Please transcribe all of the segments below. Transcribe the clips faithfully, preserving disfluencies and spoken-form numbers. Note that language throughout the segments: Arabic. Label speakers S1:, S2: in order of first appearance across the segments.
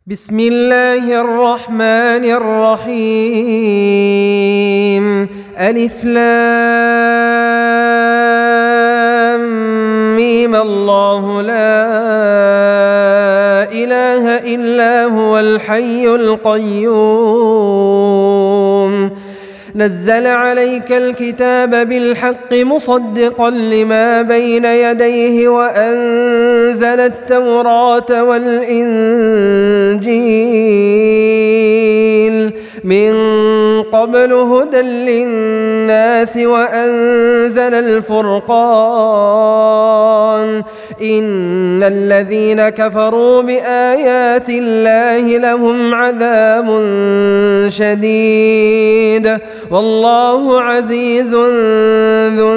S1: بسم الله الرحمن الرحيم. ألف لام ميم. الله لا إله إلا هو الحي القيوم. نزل عليك الكتاب بالحق مصدقا لما بين يديه وأنزل التوراة والإنجيل من قبل هدى للناس وأنزل الفرقان. إن الذين كفروا بآيات الله لهم عذاب شديد والله عزيز ذو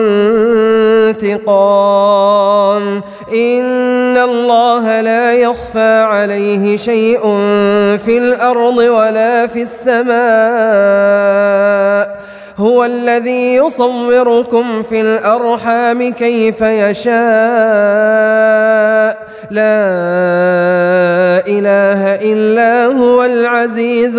S1: انتقام. إن الله لا يخفى عليه شيء في الأرض ولا في السماء. هو الذي يصوركم في الأرحام كيف يشاء. لا إله إلا هو العزيز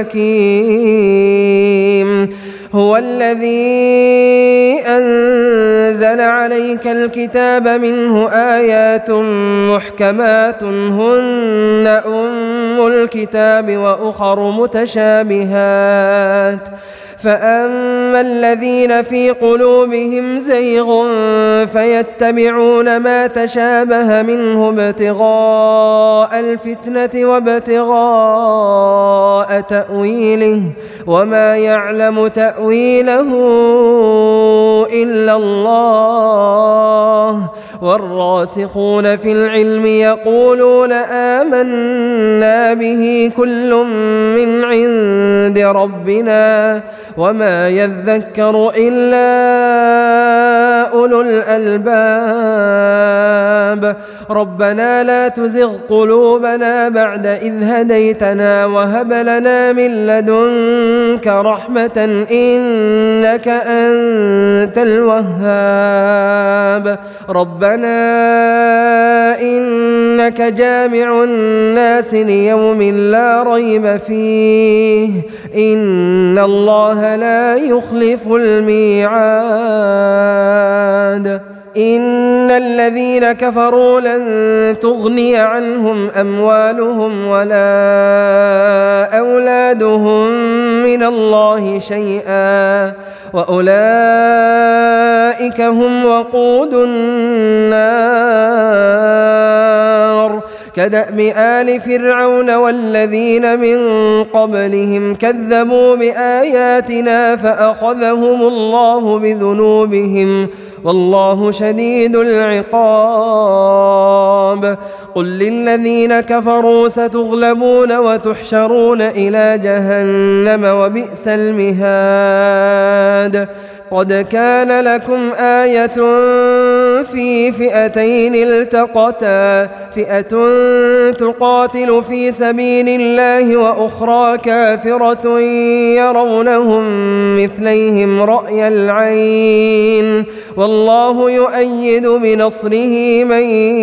S1: الحكيم. هو الذي أنزل عليك الكتاب منه آيات محكمات هن أم الكتاب وأخر متشابهات. فأما الذين في قلوبهم زيغ فيتبعون ما تشابه منه ابتغاء الفتنة وابتغاء تأويله وما يعلم تأويله إلا الله. والراسخون في العلم يقولون آمنا به كل من عند ربنا وما يذكر إلا أولو الألباب. ربنا لا تزغ قلوبنا بعد إذ هديتنا وهب لنا من لدنك رحمة إنك أنت الوهاب. ربنا إنك جامع الناس ليوم لا ريب فيه إن الله لا يخلف الميعاد. إن الذين كفروا لن تغني عنهم أموالهم ولا أولادهم من الله شيئا وأولئك هم وقود النار. كدأب آل فرعون والذين من قبلهم كذبوا بآياتنا فأخذهم الله بذنوبهم والله شديد العقاب. قل للذين كفروا ستغلبون وتحشرون إلى جهنم وبئس المهاد. قد كان لكم آية في فئتين التقتا فئة تقاتل في سبيل الله وأخرى كافرة يرونهم مثليهم رأي العين والله يؤيد بنصره من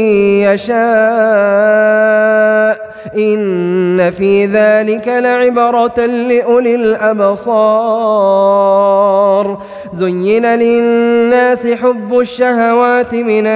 S1: يشاء. إن في ذلك لعبرة لأولي الأبصار. زين للناس حب الشهوات من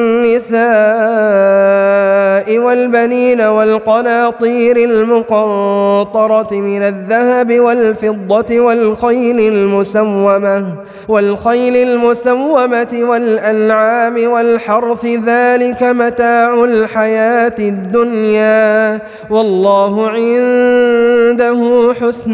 S1: النساء والبنين والقناطير المقنطرة من الذهب والفضة والخيل المسومة والخيل المسومة والأنعام والحرث ذلك متاع الحياة الدنيا والله عنده حسن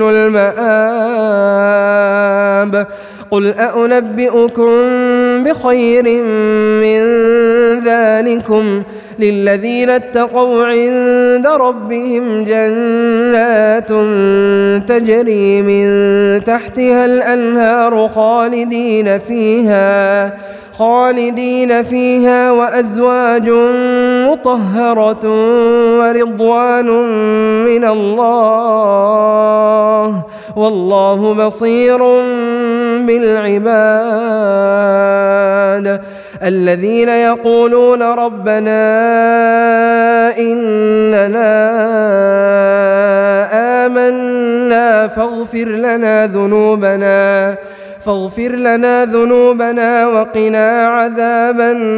S1: المآب. قل أنبئكم بخير من ذلكم للذين اتقوا عند ربهم جنات تجري من تحتها الأنهار خالدين فيها خالدين فيها وأزواج مطهرة ورضوان من الله والله بصير بالعباد. الذين يقولون ربنا إننا فاغفر لنا ذنوبنا فاغفر لنا ذنوبنا وقنا عذاب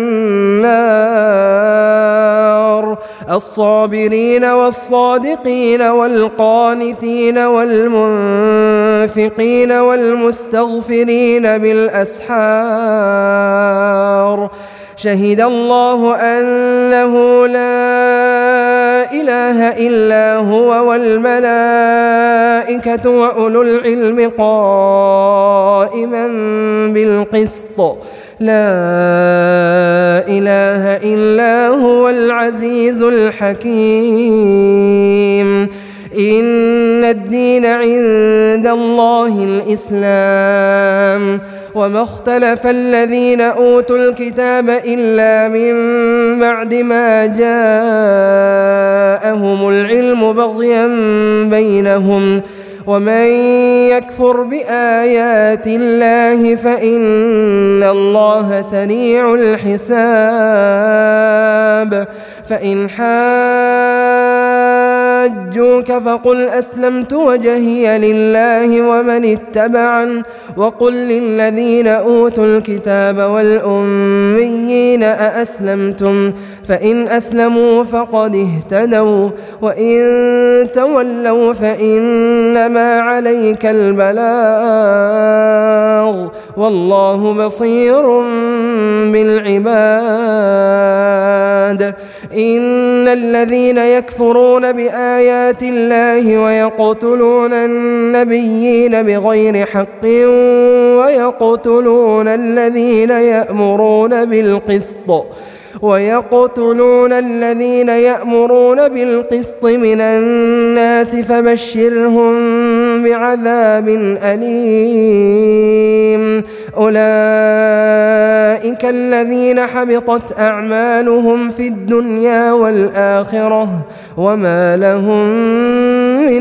S1: النار. الصابرين والصادقين والقانتين والمنفقين والمستغفرين بالأسحار. شهد الله أنه لا إله إلا هو والملائكة وأولو العلم قائما بالقسط. لا إله إلا هو العزيز الحكيم. إن الدين عند الله الإسلام وما اختلف الذين أوتوا الكتاب إلا من بعد ما جاءهم العلم بغيا بينهم ومن يكفر بآيات الله فإن الله سريع الحساب. فإن حاجوك فقل أسلمت وجهي لله ومن اتبعن وقل للذين أوتوا الكتاب والأميين أأسلمتم فإن أسلموا فقد اهتدوا وإن تولوا فإنما عليك البلاغ والله بصير بالعباد. إن الذين يكفرون بآيات الله ويقتلون النبيين بغير حق ويقتلون الذين يأمرون بالقسط ويقتلون الذين يأمرون بالقسط من الناس فبشرهم بعذاب أليم. أولئك الذين حبطت أعمالهم في الدنيا والآخرة وما لهم من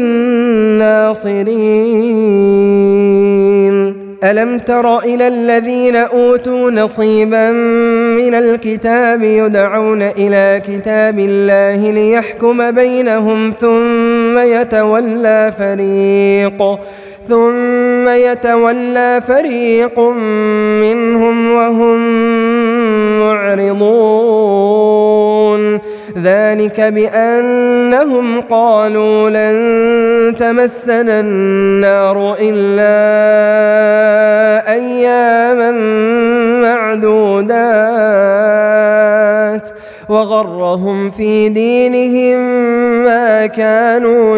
S1: ناصرين. ألم تر إلى الذين أوتوا نصيبا من الكتاب يدعون إلى كتاب الله ليحكم بينهم ثم يتولى فريق ثم يتولى فريق منهم وهم معرضون. ذلك بأنهم قالوا لن تمسنا النار إلا أياما معدودات وغرهم في دينهم ما كانوا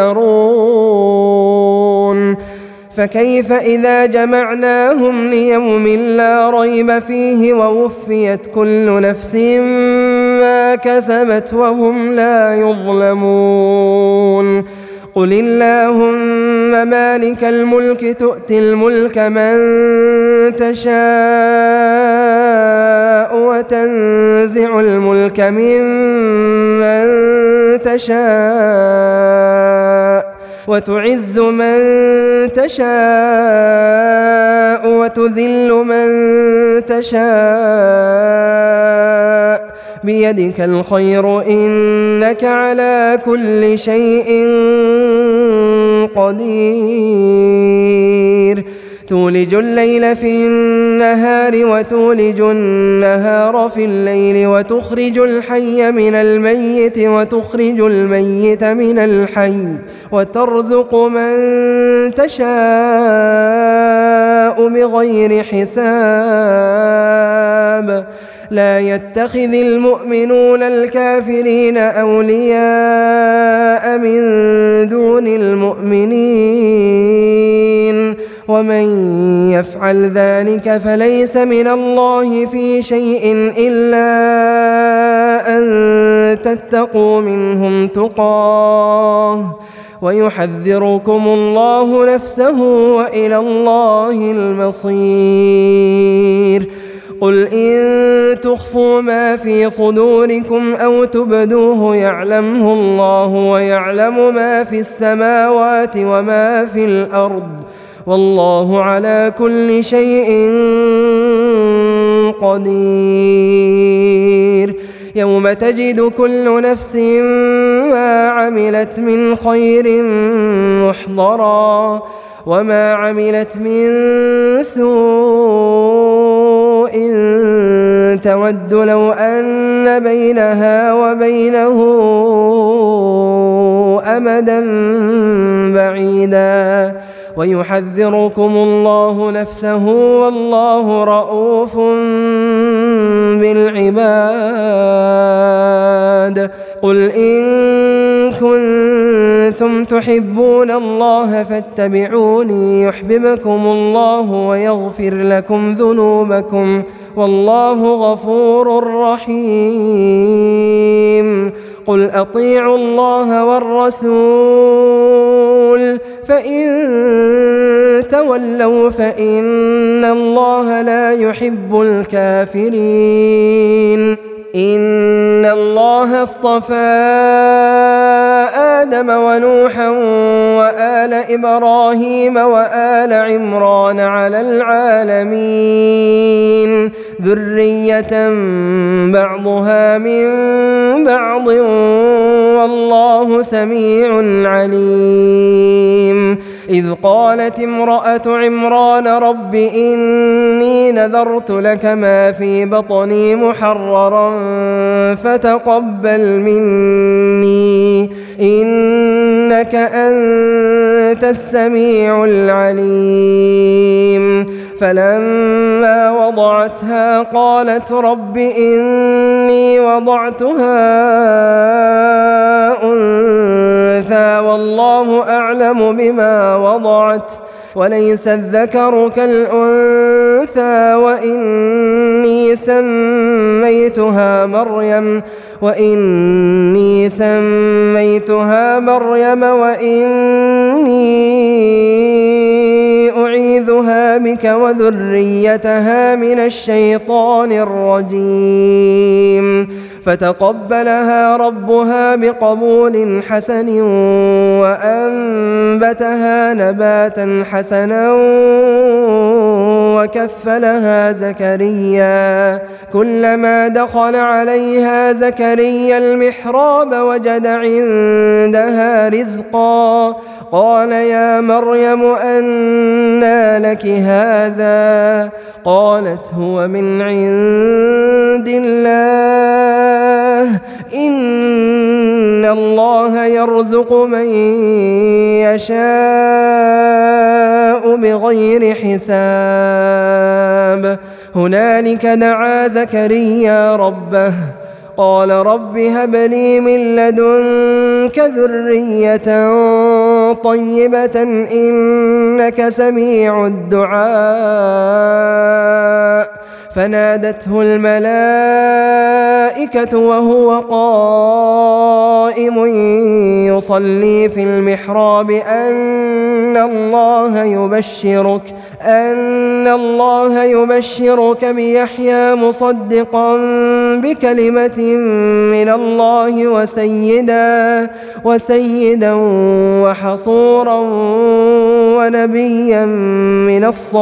S1: يفترون. فكيف إذا جمعناهم ليوم لا ريب فيه ووفيت كل نفس ما كسبت وهم لا يظلمون. قل اللهم مالك الملك تؤتي الملك من تشاء وتنزع الملك ممن تشاء وتعز من تشاء وتذل من تشاء بيدك الخير إنك على كل شيء قدير. تولج الليل في النهار وتولج النهار في الليل وتخرج الحي من الميت وتخرج الميت من الحي وترزق من تشاء بغير حساب. لا يتخذ المؤمنون الكافرين أولياء من دون المؤمنين ومن يفعل ذلك فليس من الله في شيء إلا أن تتقوا منهم تقاه ويحذركم الله نفسه وإلى الله المصير. قل إن تخفوا ما في صدوركم أو تبدوه يعلمه الله ويعلم ما في السماوات وما في الأرض والله على كل شيء قدير. يوم تجد كل نفس ما عملت من خير محضرا وما عملت من سوء تود لو أن بينها وبينه أمدا بعيدا ويحذركم الله نفسه والله رؤوف بالعباد. قل إن كنتم تحبون الله فاتبعوني يحببكم الله ويغفر لكم ذنوبكم والله غفور رحيم. قل أطيعوا الله والرسول فإن تولوا فإن الله لا يحب الكافرين. إن الله اصطفى آدم ونوحا وآل إبراهيم وآل عمران على العالمين ذرية بعضها من بعض والله سميع عليم. إذ قالت امرأة عمران رب إني نذرت لك ما في بطني محررا فتقبل مني إنك أنت السميع العليم. فلما وضعتها قالت رب إني وضعتها أنثى والله أعلم بما وضعت وليس الذكر كالأنثى وإني سميتها مريم وإني سميتها مريم وإني أعيذها بك وذريتها من الشيطان الرجيم. فتقبلها ربها بقبول حسن وأنبتها نباتا حسنا وكفلها زكريا. كلما دخل عليها زكريا المحراب وجد عندها رزقا قال يا مريم أنى لك هذا قالت هو من عند الله إن الله يرزق من يشاء بغير حساب. هنالك دعا زكريا ربه قال رب هب لي من لدنك ذرية طيبة إنك سميع الدعاء. فنادته الملائكة وهو قائم يصلي في المحراب أن الله يبشرك أن الله يبشرك بيحيى مصدقا بكلمة من الله وسيدا وسيدا وحصورا ونبيا من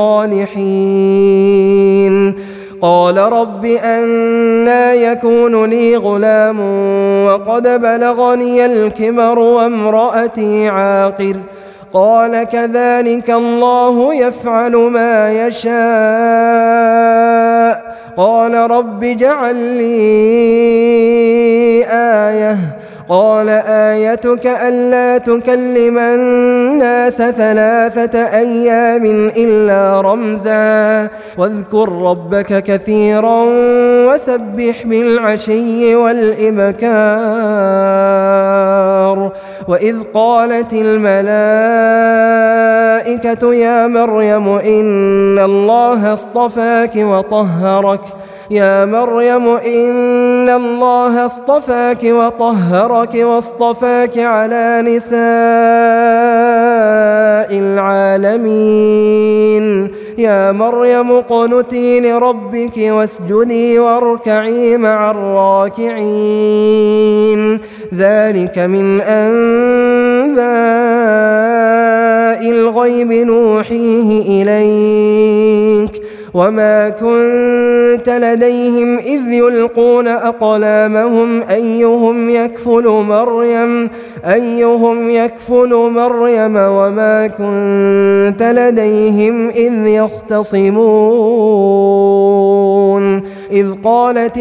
S1: الصالحين. قال رب أنى يكون لي غلام وقد بلغني الكبر وامرأتي عاقر قال كذلك الله يفعل ما يشاء. قال رب اجعل لي آية قال آيتك ألا تكلم الناس ثلاثة أيام إلا رمزا واذكر ربك كثيرا وسبح بالعشي والإبكار. وإذ قالت الملائكة يا مريم إن الله اصطفاك وطهرك يا مريم إن الله اصطفاك وطهرك واصطفاك على نساء العالمين. يا مريم اقنتي لربك واسجدي واركعي مع الراكعين. ذلك من أنباء الغيب نوحيه إليك وما كنت لديهم إذ يلقون أقلامهم أيهم يكفل مريم أيهم يكفل مريم وما كنت لديهم إذ يختصمون إذ قالت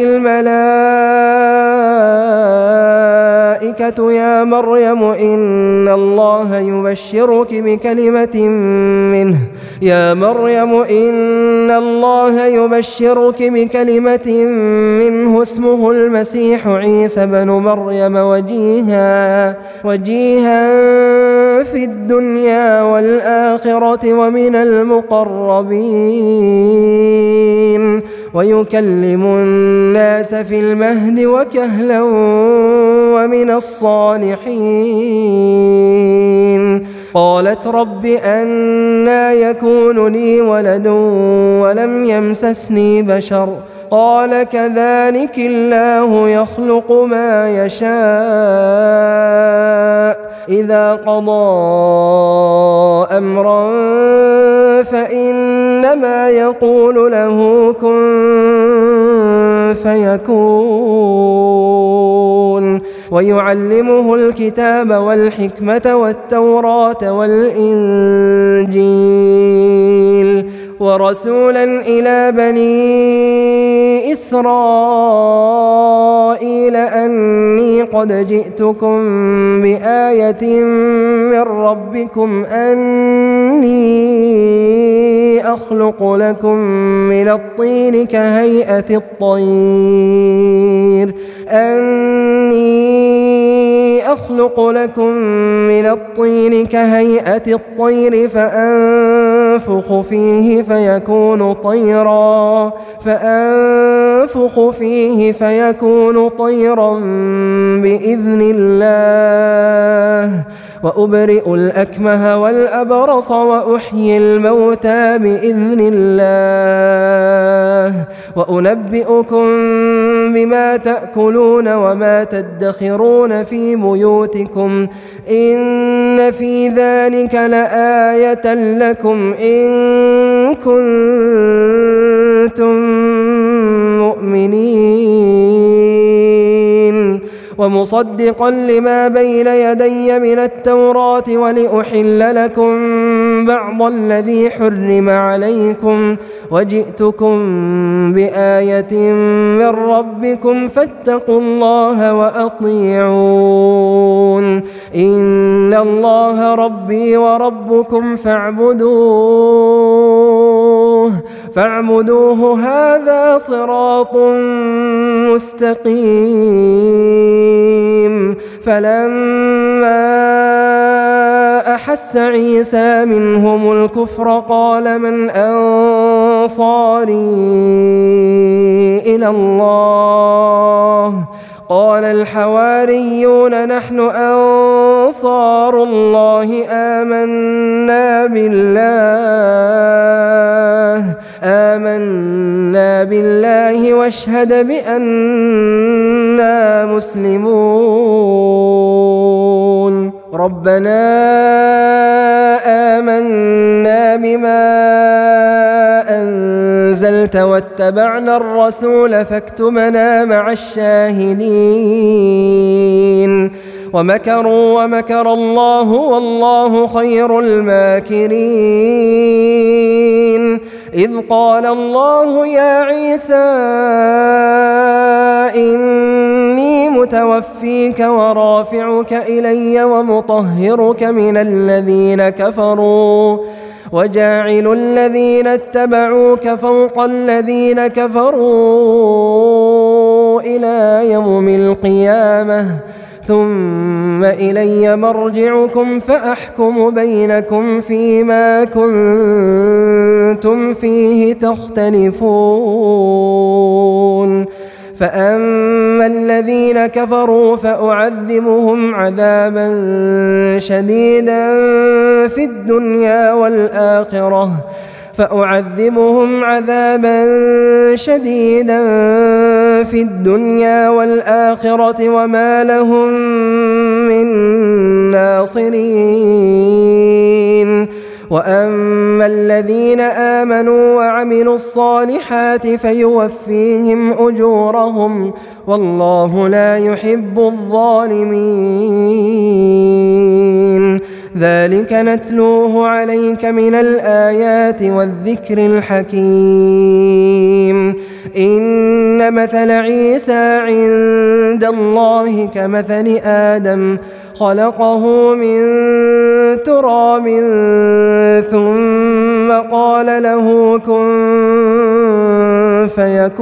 S1: الملائكة يا مريم إن الله يبشرك بكلمة منه يا مريم إن الله يبشرك بكلمة منه اسمه المسيح عيسى بن مريم وجيها وجيها في الدنيا والآخرة ومن المقربين ويكلم الناس في المهد وكهلا ومن الصالحين قالت رب أنى يكون لي ولد ولم يمسسني بشر قال كذلك الله يخلق ما يشاء إذا قضى أمرا فإنما يقول له كن فيكون ويعلمه الكتاب والحكمة والتوراة والإنجيل ورسولا إلى بني إسرائيل أني قد جئتكم بآية من ربكم أني أخلق لكم من الطين كهيئة الطير أني أخلق لكم من الطين كهيئة الطير فأنفخ فيه فيكون طيرا فأنفخ فيه فيكون طيرا بإذن الله وأبرئ الأكمه والأبرص وأحيي الموتى بإذن الله وأنبئكم بما تأكلون وما تدخرون في بيوتكم إن في ذلك لآية لكم إن كنتم مؤمنين ومصدقا لما بين يدي من التوراة ولأحل لكم بعض الذي حرم عليكم وجئتكم بآية من ربكم فاتقوا الله وأطيعون إن الله ربي وربكم فاعبدوه فاعبدوه هذا صراط مستقيم فلما أحس عيسى منهم الكفر قال من أنصاري إلى الله قال الحواريون نحن أنصار الله آمنا بالله آمنا بالله واشهد بأننا مسلمون ربنا آمنا بما أنزلت واتبعنا الرسول فاكتبنا مع الشاهدين ومكروا ومكر الله والله خير الماكرين إذ قال الله يا عيسى إني متوفيك ورافعك إلي ومطهرك من الذين كفروا وجاعل الذين اتبعوك فوق الذين كفروا إلى يوم القيامة ثم إلي مرجعكم فأحكم بينكم فيما كنتم فيه تختلفون فأما الذين كفروا فأعذبهم عذابا شديدا في الدنيا والآخرة فأعذبهم عذابا شديدا في الدنيا والآخرة وما لهم من ناصرين وأما الذين آمنوا وعملوا الصالحات فيوفيهم أجورهم والله لا يحب الظالمين. ذلك نتلوه عليك من الآيات والذكر الحكيم. إن مثل عيسى عند الله كمثل آدم خلقه من تراب ثم قال له كن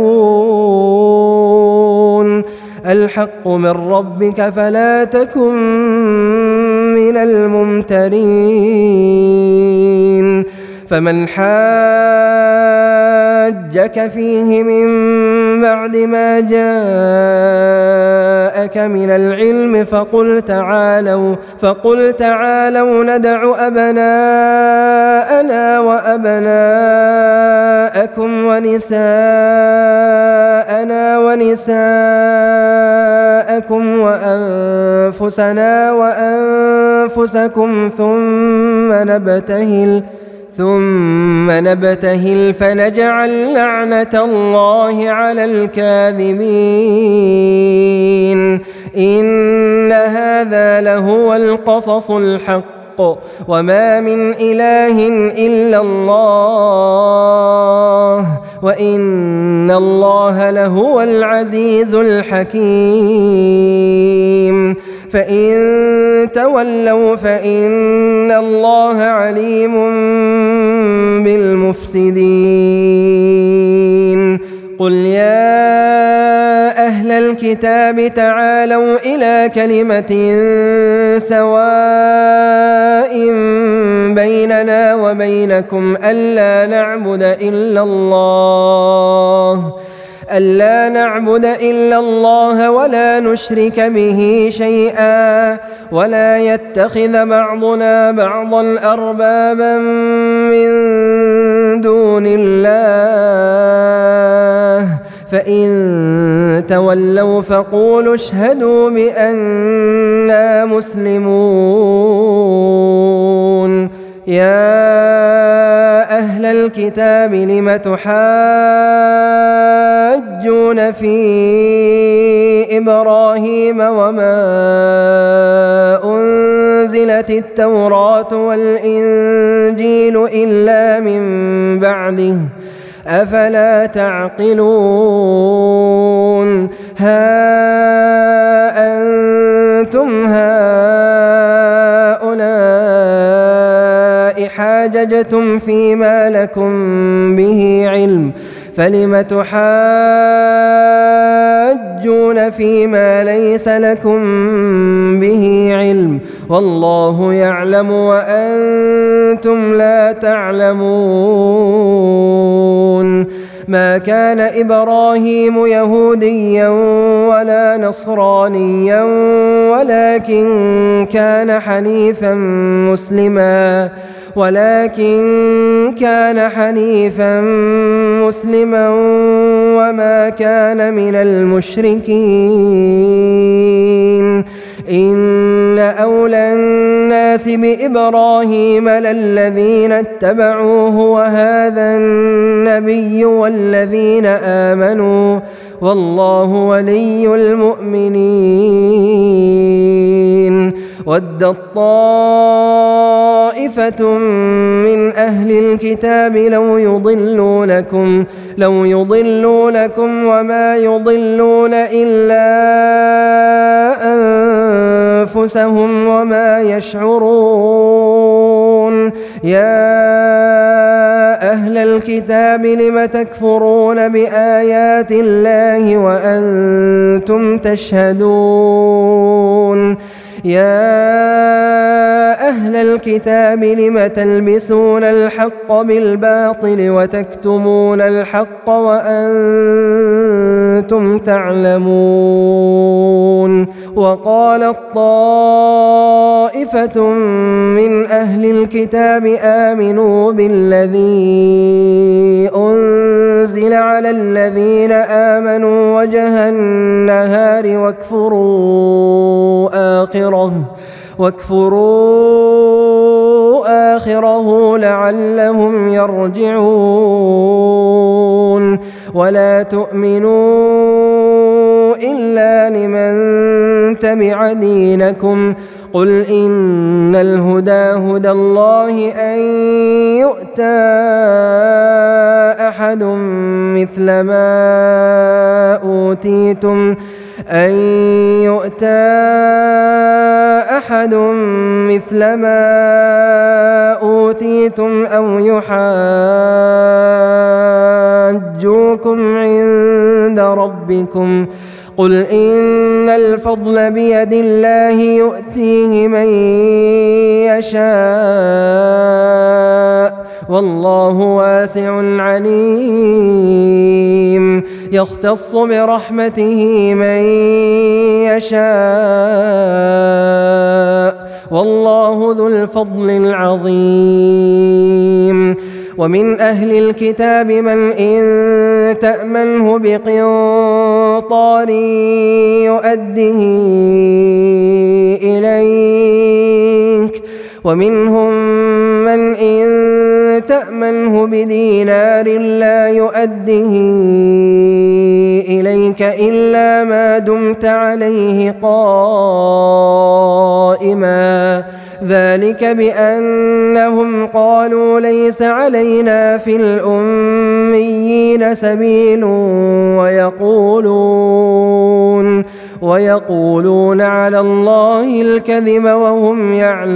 S1: فيكون. الحق من ربك فلا تكن من الممترين. فمن حاجك فيه من بعد ما جاءك من العلم فقل تعالوا فقل تعالوا ندع أبناءنا وأبناءكم ونساءنا ونساءكم وأنفسنا وأنفسكم ثم نبتهل ثم نبتهل فنجعل لعنة الله على الكاذبين. إن هذا لهو القصص الحق وما من إله إلا الله وإن الله لهو العزيز الحكيم. فإن تولوا فإن الله عليم بالمفسدين. قل يا أهل الكتاب تعالوا إلى كلمة سواء بيننا وبينكم ألا نعبد إلا الله ألا نعبد إلا الله ولا نشرك به شيئا ولا يتخذ بعضنا بعضا أربابا من دون الله فإن تولوا فقولوا اشهدوا بأننا مسلمون. يا أهل الكتاب لم تحاجون في إبراهيم وما أنزلت التوراة والإنجيل إلا من بعده أفلا تعقلون. ها أنتم هؤلاء حاججتم فيما لكم به علم فلم تحاجون فيما ليس لكم به علم والله يعلم وأنتم لا تعلمون. ما كان إبراهيم يهوديا ولا نصرانيا ولكن كان حنيفا مسلما ولكن كان حنيفا مسلما وما كان من المشركين. إن أولى الناس بإبراهيم للذين اتبعوه وهذا النبي والذين آمنوا والله ولي المؤمنين. ودت طائفة من أهل الكتاب لو يضلونكم لو يضلونكم وما يضلون إلا أنفسهم وما يشعرون. يا أهل الكتاب لم تكفرون بآيات الله وأنتم تشهدون. يا أهل الكتاب لم تلبسون الحق بالباطل وتكتمون الحق وأنتم تعلمون. وقالت طائفة من أهل الكتاب آمنوا بالذي أنزل على الذين آمنوا وجه النهار واكفروا آخره واكفروا آخره لعلهم يرجعون ولا تؤمنوا إلا لمن تبع دينكم قل إن الهدى هدى الله أن يؤتى أحد مثل ما أوتيتم أن يؤتى أحد مثل ما أوتيتم أو يحاجوكم عند ربكم قل إن الفضل بيد الله يؤتيه من يشاء والله واسع عليم يختص برحمته من يشاء والله ذو الفضل العظيم ومن أهل الكتاب من إن تأمنه بقنطار يؤده إليك ومنهم من إن تأمنه بدينار لا يؤده إليك إلا ما دمت عليه قائما ذلك بأنهم قالوا ليس علينا في الأميين سبيل ويقولون ويقولون على الله الكذب وهم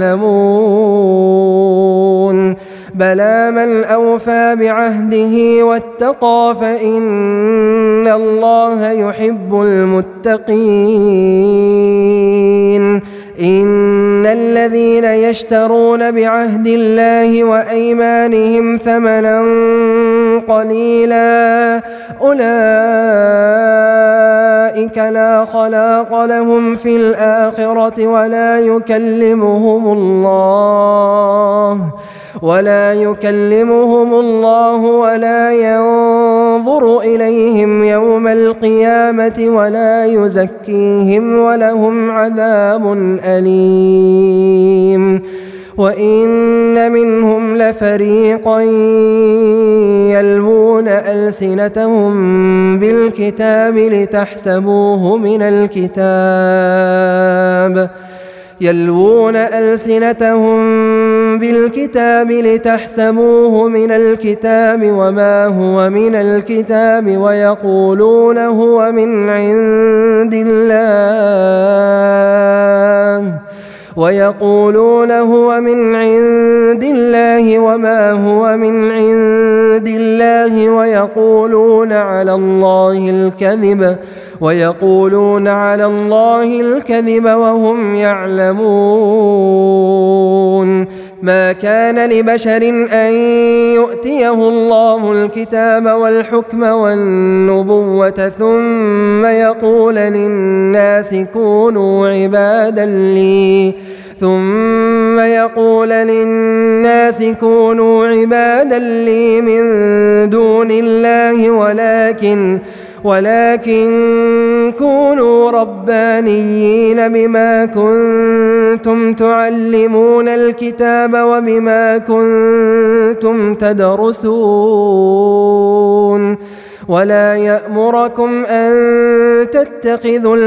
S1: يعلمون بلى من أوفى بعهده واتقى فإن الله يحب المتقين إن الذين يشترون بعهد الله وأيمانهم ثمنا قليلا أولئك لا خلاق لهم في الآخرة ولا يكلمهم الله ولا يكلمهم الله ولا ينظر إليهم يوم القيامة ولا يزكيهم ولهم عذاب أليم وإن منهم لفريقا يلوون ألسنتهم بالكتاب لتحسبوه من الكتاب يلوون ألسنتهم بالكتاب لتحسبوه من الكتاب وما هو من الكتاب ويقولون هو من عند الله ويقولون هو من عند الله وما هو من عند الله ويقولون على الله الكذب ويقولون على الله الكذب وهم يعلمون ما كان لبشر أن يؤتيه الله الكتاب والحكم والنبوة ثم يقول للناس كونوا عبادا لي ثم يقول للناس كونوا عبادا لي من دون الله ولكن ولكن كونوا ربانيين بما كنتم تعلمون الكتاب وبما كنتم تدرسون ولا يأمركم أن تتخذوا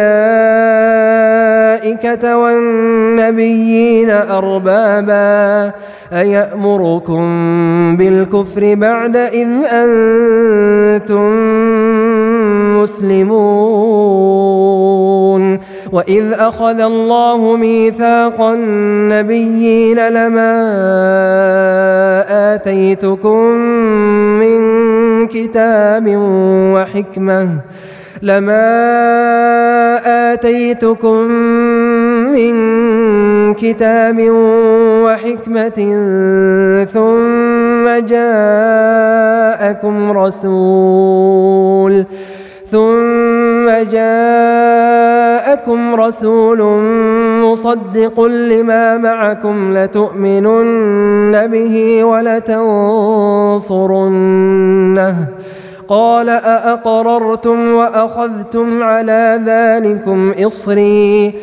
S1: الملائكة والنبيين أربابا أيأمركم بالكفر بعد إذ أنتم مسلمون وإذ أخذ الله ميثاق النبيين لما آتيتكم من كتاب وحكمة لما آتيتكم من كتاب وحكمة ثم جاءكم رسول ثم جاءكم رسول مصدق لما معكم لتؤمنن به ولتنصرنه قال أأقررتم وأخذتم على ذلكم إصري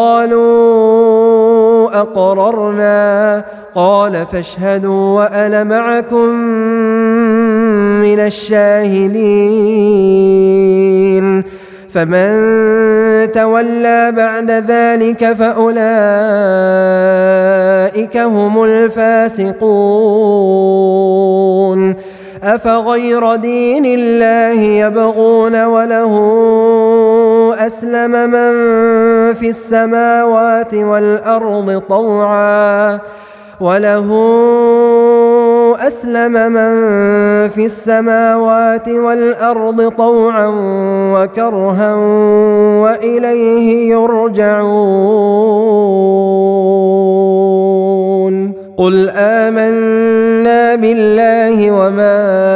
S1: قالوا أقررنا قال فاشهدوا وأنا معكم من الشاهدين فمن تولى بعد ذلك فأولئك هم الفاسقون أفغير دين الله يبغون وله أسلم من في السماوات والأرض طوعا وله أسلم من في السماوات والأرض طوعا وكرها وإليه يرجعون قل آمنا بالله وما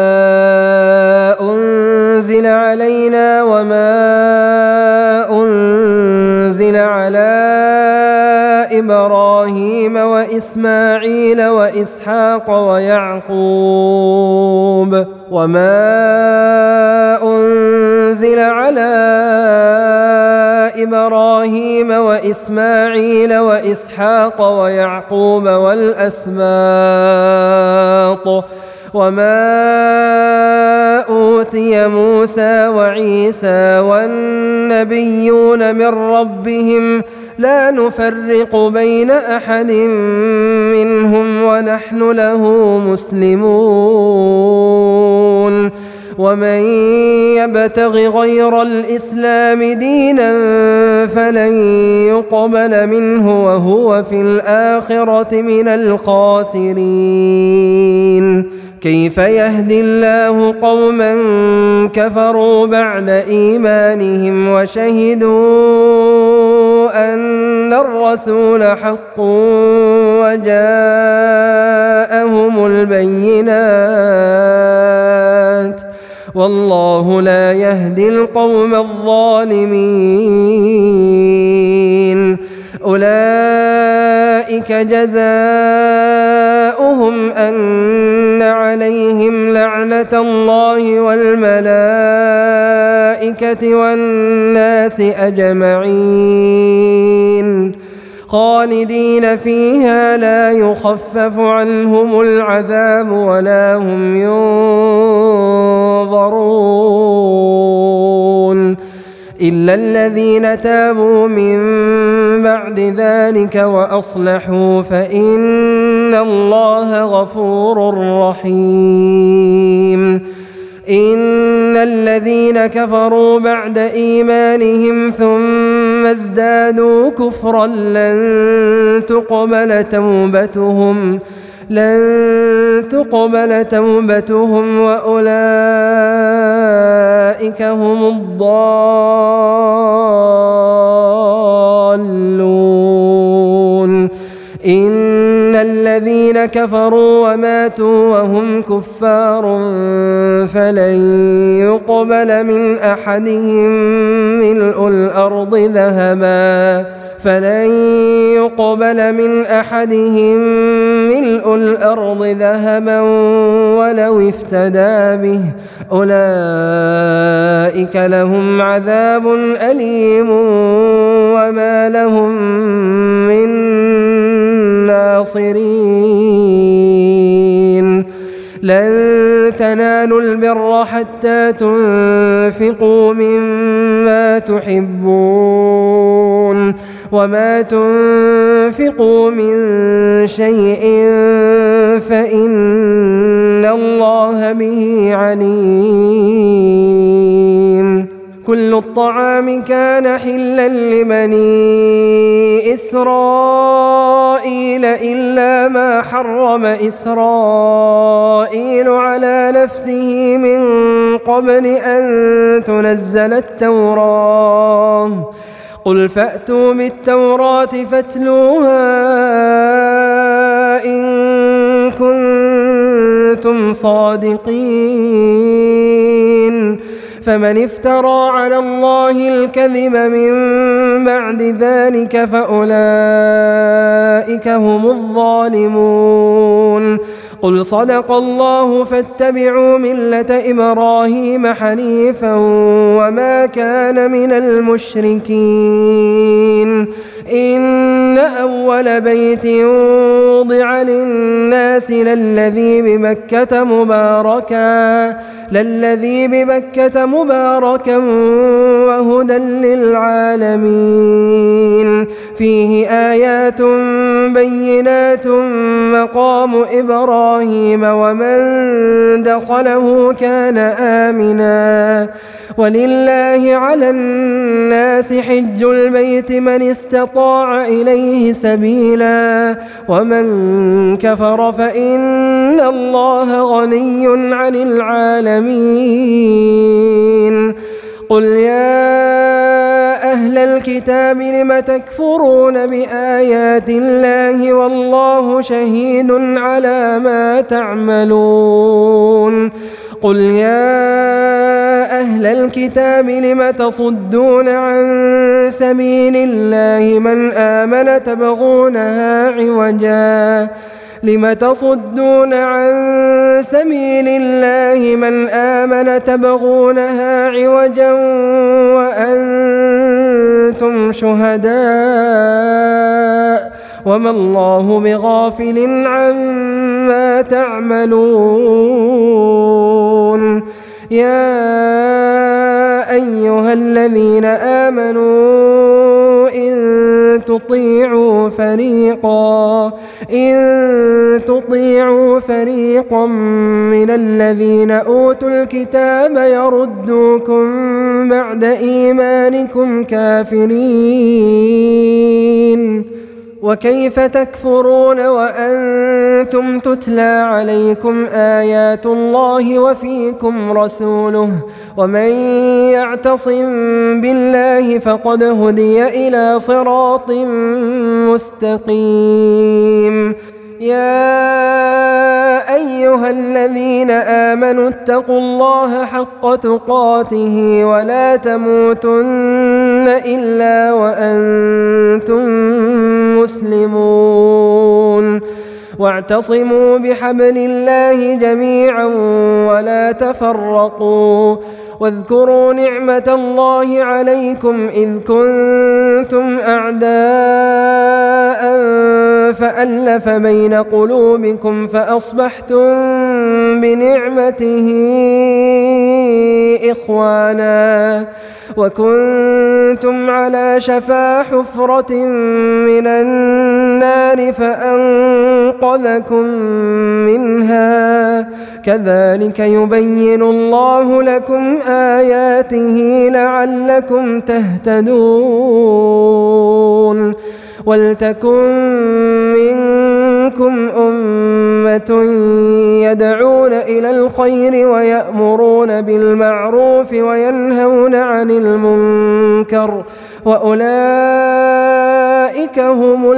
S1: أنزل علينا وما أنزل على إبراهيم وإسماعيل وإسحاق ويعقوب وما أنزل على إبراهيم وإسماعيل وإسحاق ويعقوب والأسباط وما أوتي موسى وعيسى والنبيون من ربهم لا نفرق بين أحد منهم ونحن له مسلمون ومن يبتغ غير الإسلام دينا فلن يقبل منه وهو في الآخرة من الخاسرين كيف يهدي الله قوما كفروا بعد إيمانهم وشهدوا أن الرسول حق وجاءهم البينات والله لا يهدي القوم الظالمين أولئك جزاؤهم أن عليهم لعنة الله والملائكة والناس أجمعين خالدين فيها لا يخفف عنهم العذاب ولا هم ينظرون إلا الذين تابوا من بعد ذلك وأصلحوا فإن الله غفور رحيم إن الذين كفروا بعد إيمانهم ثم ازدادوا كفرا لن تقبل توبتهم لن تقبل توبتهم وأولئك هم الضالون إن الذين كفروا وماتوا وهم كفار فلن يقبل من أحدهم ملء الأرض ذهبا فلن يقبل من أحدهم ملء الأرض ذهبا ولو افتدى به أولئك لهم عذاب أليم وما لهم من ناصرين لن تنالوا البر حتى تنفقوا مما تحبون وما تنفقوا من شيء فإن الله به عليم كل الطعام كان حلا لبني إسرائيل إلا ما حرم إسرائيل على نفسه من قبل أن تنزل التوراة قل فأتوا بالتوراة فاتلوها إن كنتم صادقين فمن افترى على الله الكذب من بعد ذلك فأولئك هم الظالمون قل صدق الله فاتبعوا ملة إبراهيم حنيفا وما كان من المشركين إن أول بيت وضع للناس للذي بمكة مباركا للذي بمكة مباركا وهدى للعالمين فيه آيات بينات مقام إبراهيم ومن دخله كان آمنا ولله على الناس حج البيت من استطاع إليه سبيلا ومن كفر فإن الله غني عن العالمين قل يا أهل الكتاب لم تكفرون بآيات الله والله شهيد على ما تعملون قل يا أهل الكتاب لم تصدون عن سبيل الله من آمن تبغونها عوجا لم تصدون عن سبيل الله من آمن تبغونها عوجا وأنتم شهداء وما الله بغافل عما تعملون يا أيها الذين آمنوا إن تطيعوا فريقا إن تطيعوا فريقا من الذين أوتوا الكتاب يردوكم بعد إيمانكم كافرين وكيف تكفرون وأنتم تتلى عليكم آيات الله وفيكم رسوله ومن يعتصم بالله فقد هدي إلى صراط مستقيم يا أيها الذين آمنوا اتقوا الله حق تقاته ولا تموتن إلا وأنتم مسلمون واعتصموا بحبل الله جميعا ولا تفرقوا واذكروا نعمة الله عليكم إذ كنتم أعداء فألف بين قلوبكم فأصبحتم بنعمته إخوانا وكنتم على شفا حفرة من النار فأنقذكم منها كذلك يبين الله لكم آياته لعلكم تهتدون ولتكن منكم أمة يدعون إلى الخير ويأمرون بالمعروف وينهون عن المنكر وأولئك هم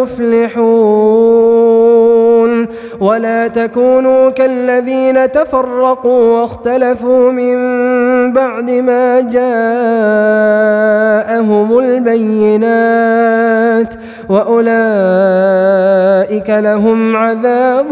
S1: المفلحون ولا تكونوا كالذين تفرقوا واختلفوا من بعد ما جاءهم البينات وأولئك لهم عذاب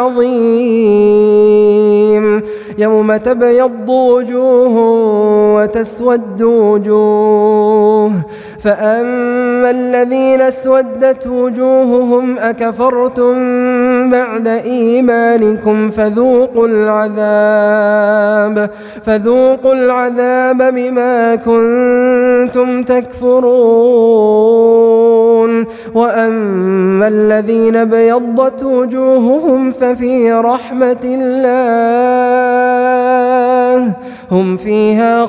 S1: عظيم يوم تبيض وجوه وتسود وجوه فأما الذين اسودت وجوههم أكفرتم بعد إيمانكم فذوقوا العذاب فذوقوا العذاب بما كنتم تكفرون وأما الذين ابيضت وجوههم ففي رحمة الله هم فيها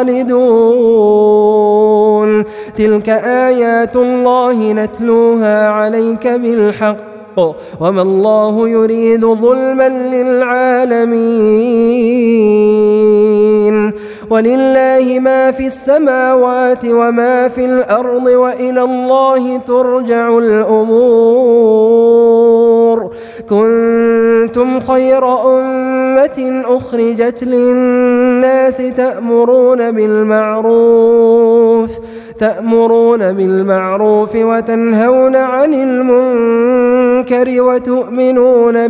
S1: خالدون تلك آيات الله نتلوها عليك بالحق وما الله يريد ظلما للعالمين ولله ما في السماوات وما في الأرض وإلى الله ترجع الأمور كنتم خير أمة أخرجت للناس تأمرون بالمعروف تأمرون بالمعروف وتنهون عن المنكر المنكر وتؤمنون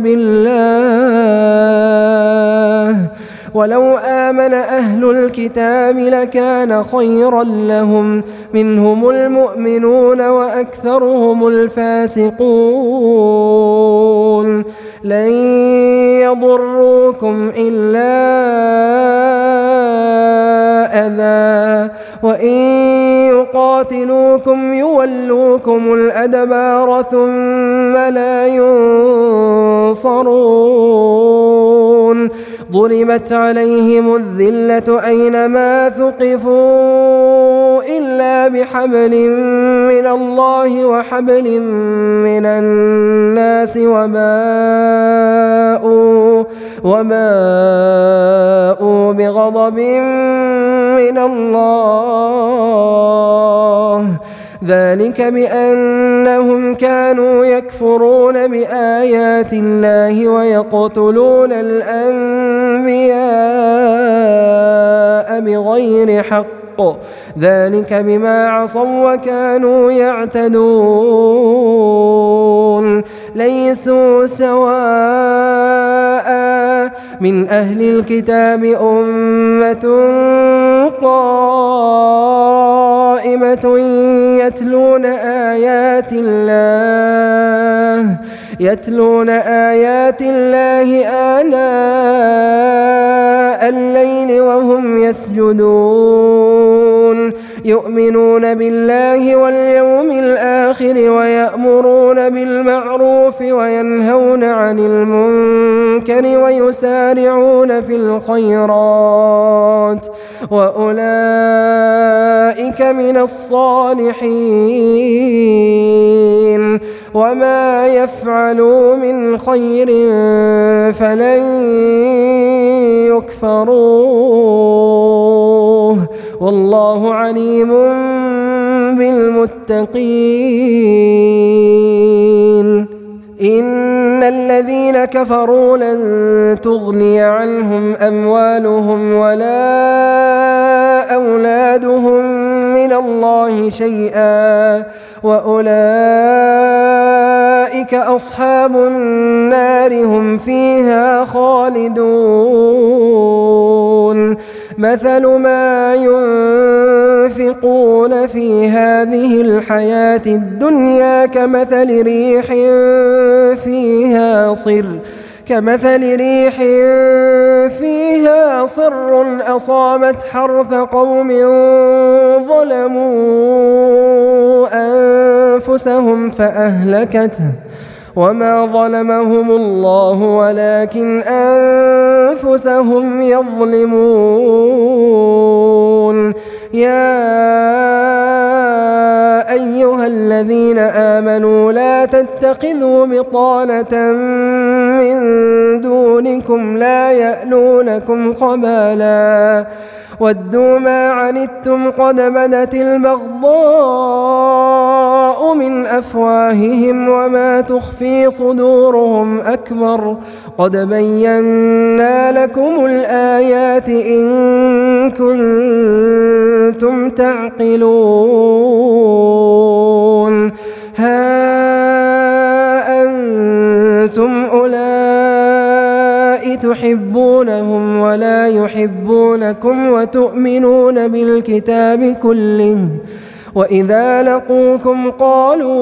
S1: بالله ولو آمن أهل الكتاب لكان خيرا لهم منهم المؤمنون وأكثرهم الفاسقون لن يضروكم إلا أذى وإن يقاتلوكم يولوكم الأدبار ثم لا ينصرون ضربت عليهم الذلة أينما ثقفوا إلا بحبل من الله وحبل من الناس وباءوا, وباءوا بغضب من الله ذلك بأنهم كانوا يكفرون بآيات الله ويقتلون الأنبياء بغير حق ذلك بما عصوا وكانوا يعتدون ليسوا سواء من أهل الكتاب أمة قائمة يتلون آيات الله يتلون آيات الله آناء الليل وهم يسجدون يؤمنون بالله واليوم الآخر ويأمرون بالمعروف وينهون عن المنكر ويسارعون في الخيرات وأولئك من الصالحين وما يفعلوا من خير فلن يكفروه والله عليم بالمتقين إن الذين كفروا لن تغني عنهم أموالهم ولا أولادهم من الله شيئا وأولئك أصحاب النار هم فيها خالدون مثل ما ينفقون في هذه الحياة الدنيا كمثل ريح فيها صر كمثل ريح فيها صر أصابت حرث قوم ظلموا أنفسهم فأهلكته وما ظلمهم الله ولكن أنفسهم يظلمون يا أيها الذين آمنوا لا تتخذوا بطانة من دونكم لا يألونكم خبالا ودوا ما عنتم قد بدت البغضاء من أفواههم وما تخفي صدورهم أكبر قد بينا لكم الآيات إن كنتم تعقلون ها أنتم أولئك تحبونهم ولا يحبونكم وتؤمنون بالكتاب كله وإذا لقوكم قالوا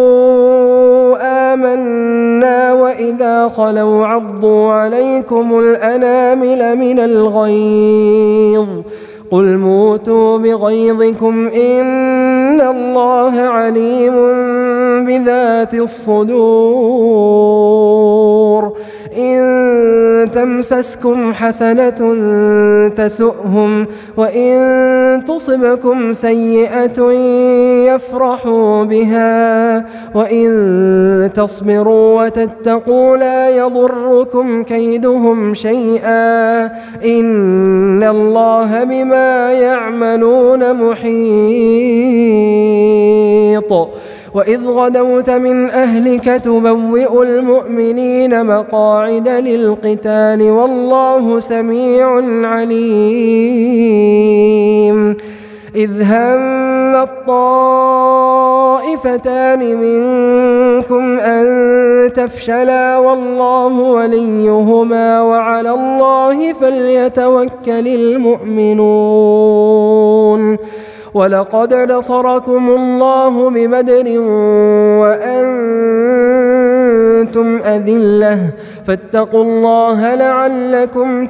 S1: آمنا وإذا خلوا عضوا عليكم الأنامل من الغيظ قل موتوا بغيظكم إن الله عليم بذات الصدور إن تمسسكم حسنة تسؤهم وإن تصبكم سيئة يفرحوا بها وإن تصبروا وتتقوا لا يضركم كيدهم شيئا إن الله بما يعملون محيط وإذ غدوت من أهلك تبوئ المؤمنين مقاعد للقتال والله سميع عليم إذ هم الطائفتان منكم أن تفشلا والله وليهما وعلى الله فليتوكل المؤمنون. ولقد نصركم الله ببدر وأنتم أذلة فاتقوا الله لعلكم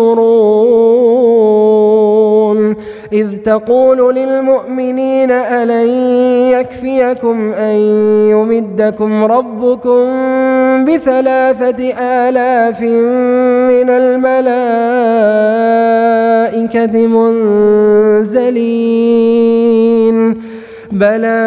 S1: تشكرون. إذ تقول للمؤمنين ألن يكفيكم أن يمدكم ربكم بثلاثة آلاف من الملائكة منزلين بلى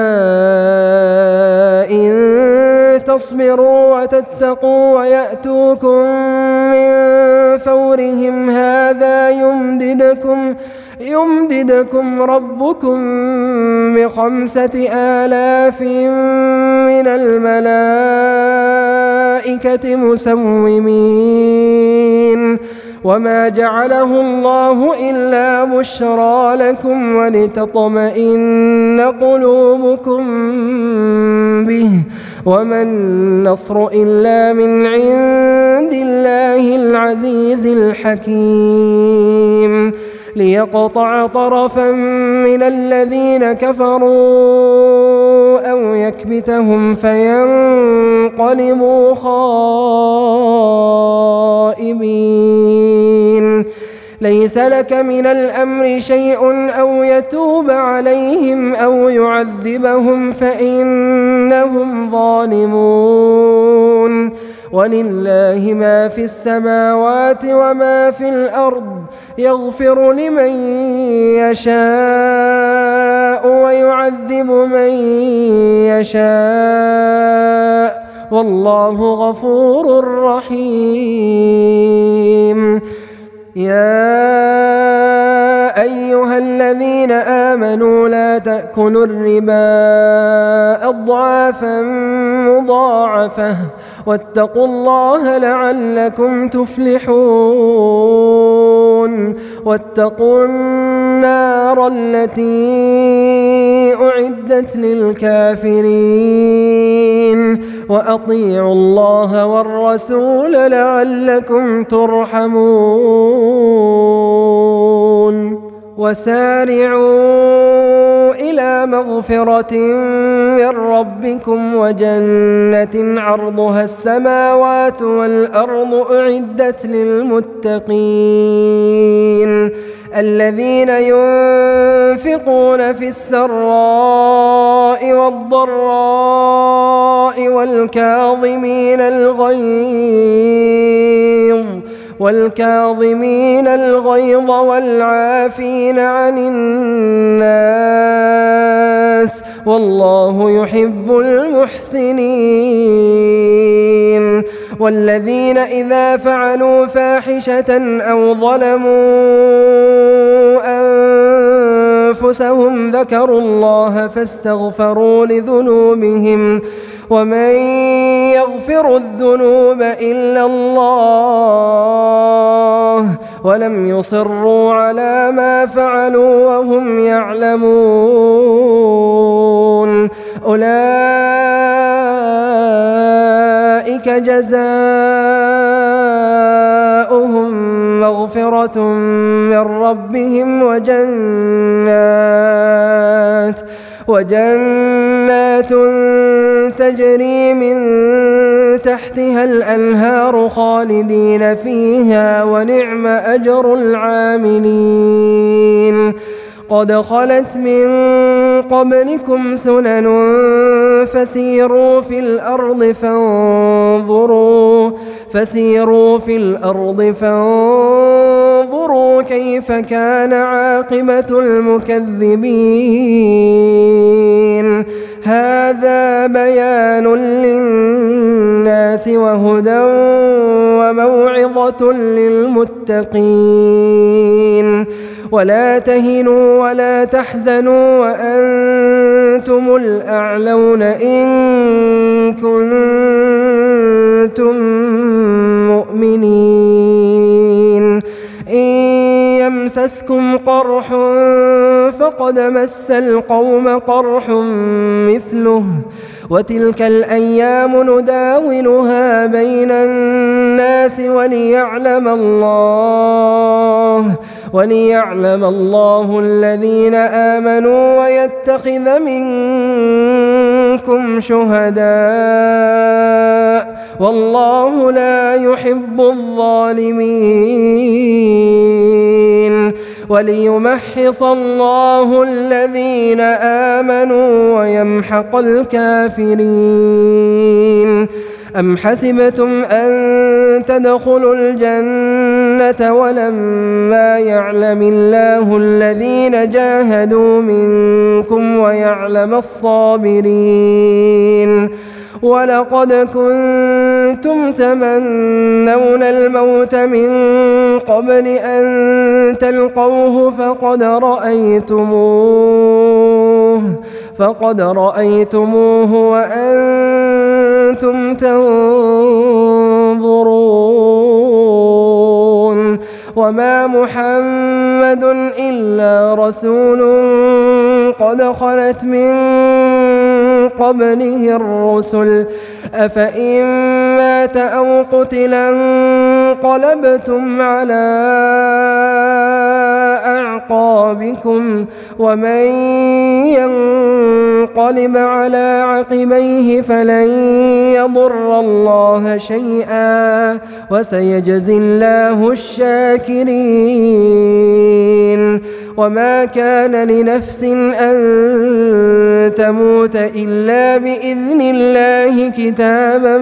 S1: إن تصبروا وتتقوا ويأتوكم من فورهم هذا يمددكم يمددكم ربكم بخمسة آلاف من الملائكة مسومين وما جعله الله إلا بشرى لكم ولتطمئن قلوبكم به وما النصر إلا من عند الله العزيز الحكيم ليقطع طرفا من الذين كفروا أو يكبتهم فينقلبوا خائبين. ليس لك من الأمر شيء أو يتوب عليهم أو يعذبهم فإنهم ظالمون. ولله ما في السماوات وما في الأرض يغفر لمن يشاء ويعذب من يشاء والله غفور رحيم. يا أيها الذين آمنوا لا تأكلوا الربا أضعافا مضاعفة واتقوا الله لعلكم تفلحون. واتقوا النار التي أعدت للكافرين وأطيعوا الله والرسول لعلكم ترحمون. وسارعوا إلى مغفرة من ربكم وجنة عرضها السماوات والأرض أعدت للمتقين الذين ينفقون في السراء والضراء والكاظمين الغيظ والكاظمين الغيظ والعافين عن الناس والله يحب المحسنين. والذين إذا فعلوا فاحشة أو ظلموا أنفسهم ذكروا الله فاستغفروا لذنوبهم ومن يغفر الذنوب إلا الله ولم يصروا على ما فعلوا وهم يعلمون أولئك جزاؤهم مغفرة من ربهم وجنات وجنات تجري من تحتها الأنهار خالدين فيها ونعم أجر العاملين. قد خلت من قبلكم سنن فسيروا في الأرض فانظروا فسيروا في الأرض فانظروا كيف كان عاقبة المكذبين. هذا بيان للناس وهدى وموعظة للمتقين. ولا تهنوا ولا تحزنوا وأنتم الأعلون إن كنتم مؤمنين. إن يمسسكم قرح فقد مس القوم قرح مثله وتلك الأيام نداولها بين الناس وليعلم الله وليعلم الله الذين آمنوا ويتخذ منكم شهداء والله لا يحب الظالمين وليمحص الله الذين آمنوا ويمحق الكافرين. أم حسبتم أن تدخلوا الجنة ولما يعلم الله الذين جاهدوا منكم ويعلم الصابرين ولقد كنتم تمنون الموت من قبل أن تلقوه فقد رأيتموه فقد رأيتموه وأنتم تنظرون وما محمد إلا رسول قد خلت من قبله الرسل أفإن مات أو قتلا انقلبتم على أعقابكم ومن ينقلب على عقبيه فلن يضر الله شيئا وسيجزي الله الشاكرين. وما كان لنفس أن تموت إلا بإذن الله كتابا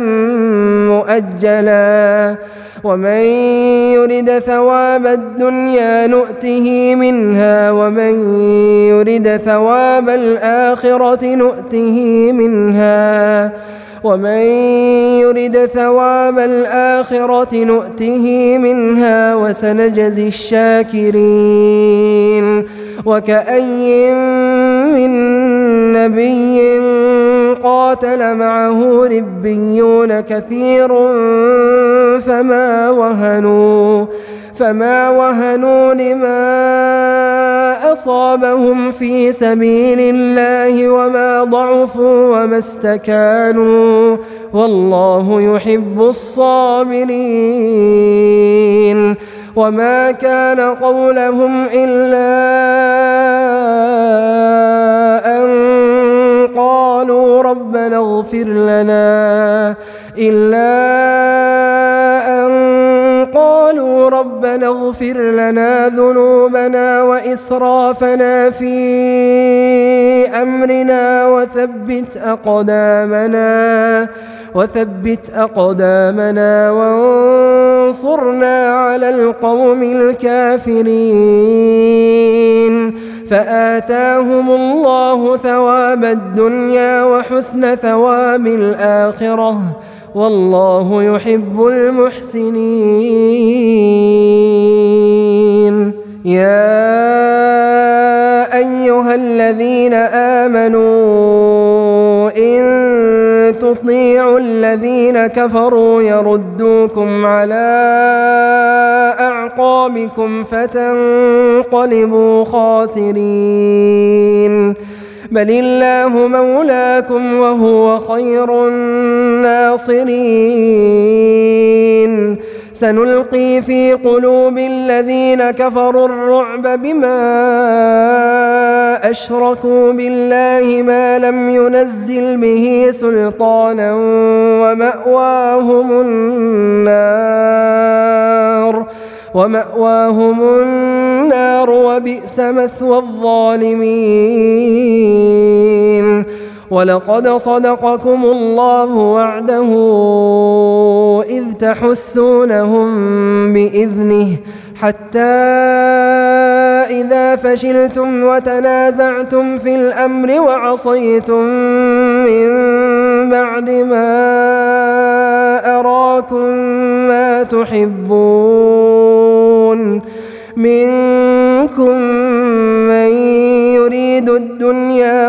S1: مؤجلا ومن يرد ثواب الدنيا نؤته منها ومن يرد ثواب الآخرة نؤته منها ومن يرد ثواب الآخرة نؤته منها وسنجزي الشاكرين. وكأي من نبي قاتل معه ربيون كثير فما وهنوا فما وهنوا لما أصابهم في سبيل الله وما ضعفوا وما استكانوا والله يحب الصابرين. وما كان قولهم إلا أن قالوا ربنا اغفر لنا إلا أن قالوا ربنا اغفر لنا ذنوبنا وإسرافنا في أمرنا وثبت أقدامنا وثبت أقدامنا وانصرنا على القوم الكافرين. فآتاهم الله ثواب الدنيا وحسن ثواب الآخرة والله يحب المحسنين. يا أيها الذين آمنوا إن تطيعوا الذين كفروا يردوكم على أعقابكم فتنقلبوا خاسرين. بل الله مولاكم وهو خير الناصرين. سنلقي في قلوب الذين كفروا الرعب بما أشركوا بالله ما لم ينزل به سلطانا ومأواهم النار ومأواهم النار وبئس مثوى الظالمين. ولقد صدقكم الله وعده إذ تحسونهم بإذنه حتى إذا فشلتم وتنازعتم في الأمر وعصيتم من بعد ما أراكم ما تحبون منكم من يريد الدنيا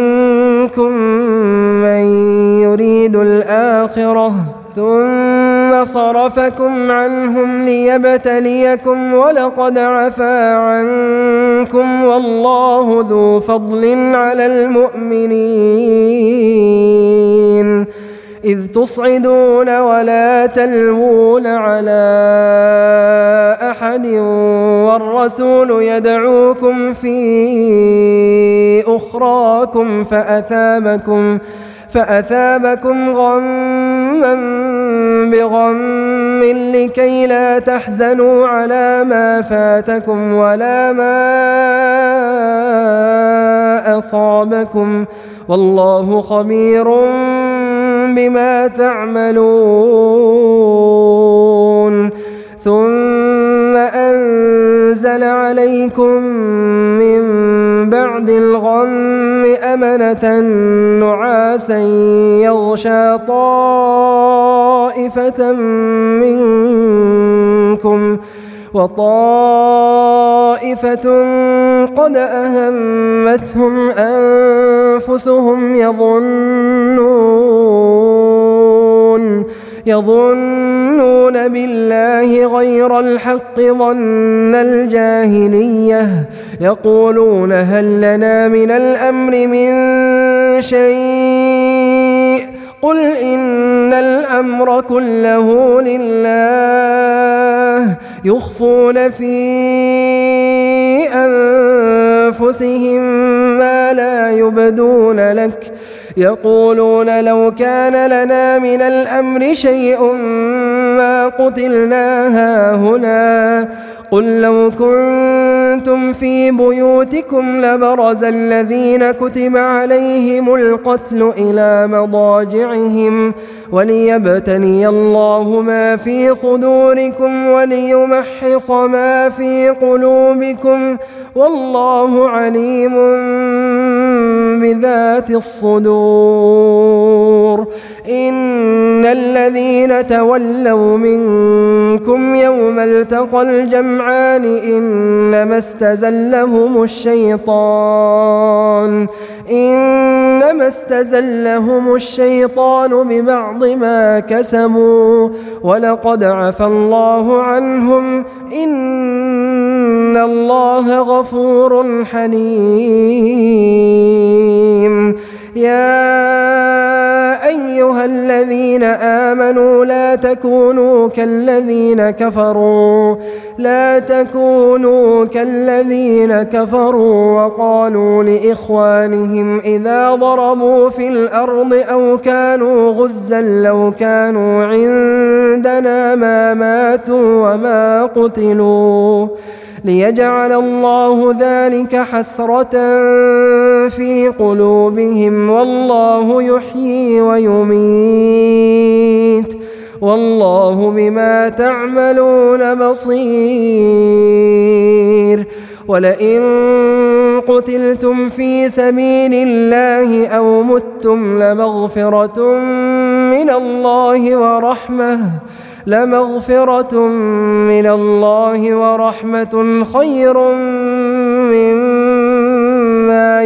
S1: ومنكم من يريد الآخرة ثم ثم صرفكم عنهم ليبتليكم ولقد عفا عنكم والله ذو فضل على المؤمنين إذ تصعدون ولا تلوون على أحد والرسول يدعوكم في أخراكم فأثابكم فأثابكم غما بغم لكي لا تحزنوا على ما فاتكم ولا ما أصابكم والله خبير بما تعملون ثم أنزل عليكم من بعد الغم أمنة نعاسا يغشى طائفة منكم وطائفة قد أهمتهم أنفسهم يظنون يظنون بالله غير الحق ظن الجاهلية يقولون هل لنا من الأمر من شيء قل إن الأمر كله لله يخفون في أنفسهم ما لا يبدون لك يقولون لو كان لنا من الأمر شيء ما قتلنا هاهنا قل لو كنتم في بيوتكم لبرز الذين كتب عليهم القتل إلى مضاجعهم وليبتلي الله ما في صدوركم وليمحص ما في قلوبكم والله عليم بذات الصدور إن الذين تولوا منكم يوم التقى الجمعان إنما استزلهم الشيطان إنما استزلهم الشيطان ببعض ما كسبوا ولقد عفا الله عنهم إن الله غفور حليم يا أيها الذين آمنوا لا تكونوا كالذين كفروا لا تكونوا كالذين كفروا وقالوا لإخوانهم إذا ضربوا في الأرض أو كانوا غزا لو كانوا عندنا ما ماتوا وما قتلوا ليجعل الله ذلك حسرة في قلوبهم والله يحيي ويميت والله بما تعملون بصير ولئن قتلتم في سبيل الله أو متم لمغفرة من الله ورحمة لمغفرة من الله ورحمة خير مما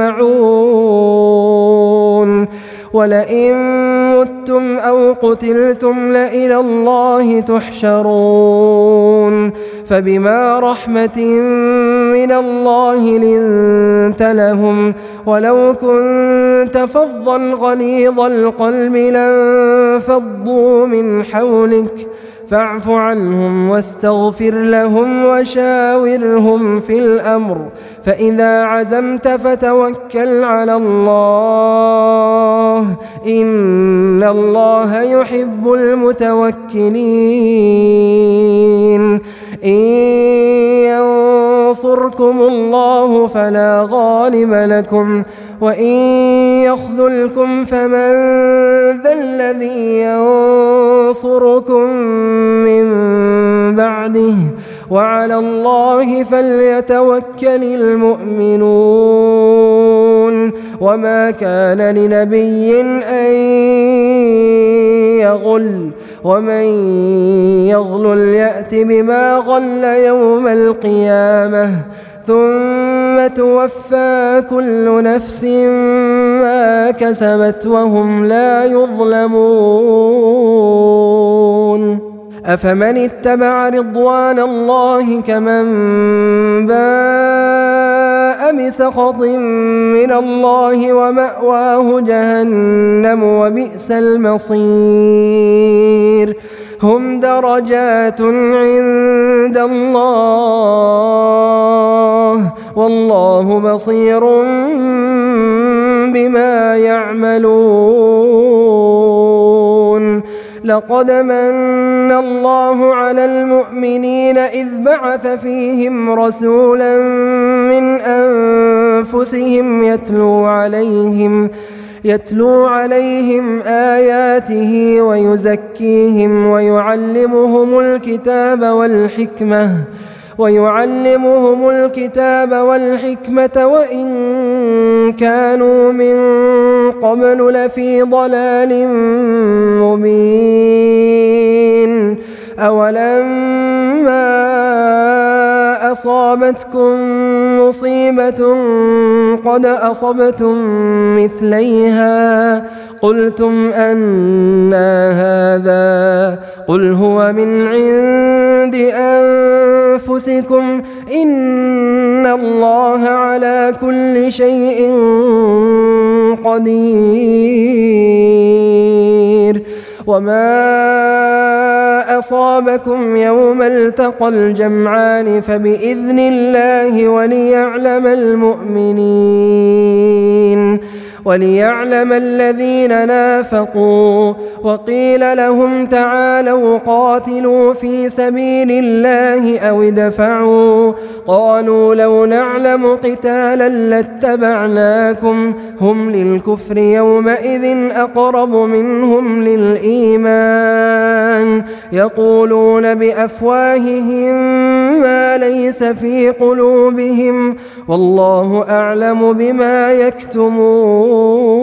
S1: يجمعون ولئن متم أو قتلتم لإلى الله تحشرون فبما رحمة من الله لنت لهم ولو كنت فظا غليظ القلب لانفضوا من حولك فاعف عنهم واستغفر لهم وشاورهم في الأمر فإذا عزمت فتوكل على الله إن الله يحب المتوكلين إن ينصركم الله فلا غالب لكم وإن يخذلكم فمن ذا الذي ينصركم من بعده وعلى الله فليتوكل المؤمنون وما كان لنبي أن يغل ومن يغل يأت بما غل يوم القيامة ثم توفى كل نفس ما كسبت وهم لا يظلمون. أفمن اتبع رضوان الله كمن باء بسخط من الله ومأواه جهنم وبئس المصير هم درجات عند الله والله بصير بما يعملون لقد من الله على المؤمنين إذ بعث فيهم رسولا من أنفسهم يتلو عليهم يتلو عليهم آياته ويزكيهم ويعلمهم الكتاب والحكمة ويعلمهم الكتاب والحكمة وإن كانوا من قبل لفي ضلال مبين أولما أصابتكم مصيبة قد أصبتم مثليها قلتم أنى هذا قل هو من عند أنفسكم إن الله على كل شيء قدير وما أصابكم يوم التقى الجمعان فبإذن الله وليعلم المؤمنين وليعلم الذين نافقوا وقيل لهم تعالوا قاتلوا في سبيل الله أو ادفعوا قالوا لو نعلم قتالا لاتبعناكم هم للكفر يومئذ أقرب منهم للإيمان يقولون بأفواههم ما ليس في قلوبهم والله أعلم بما يكتمون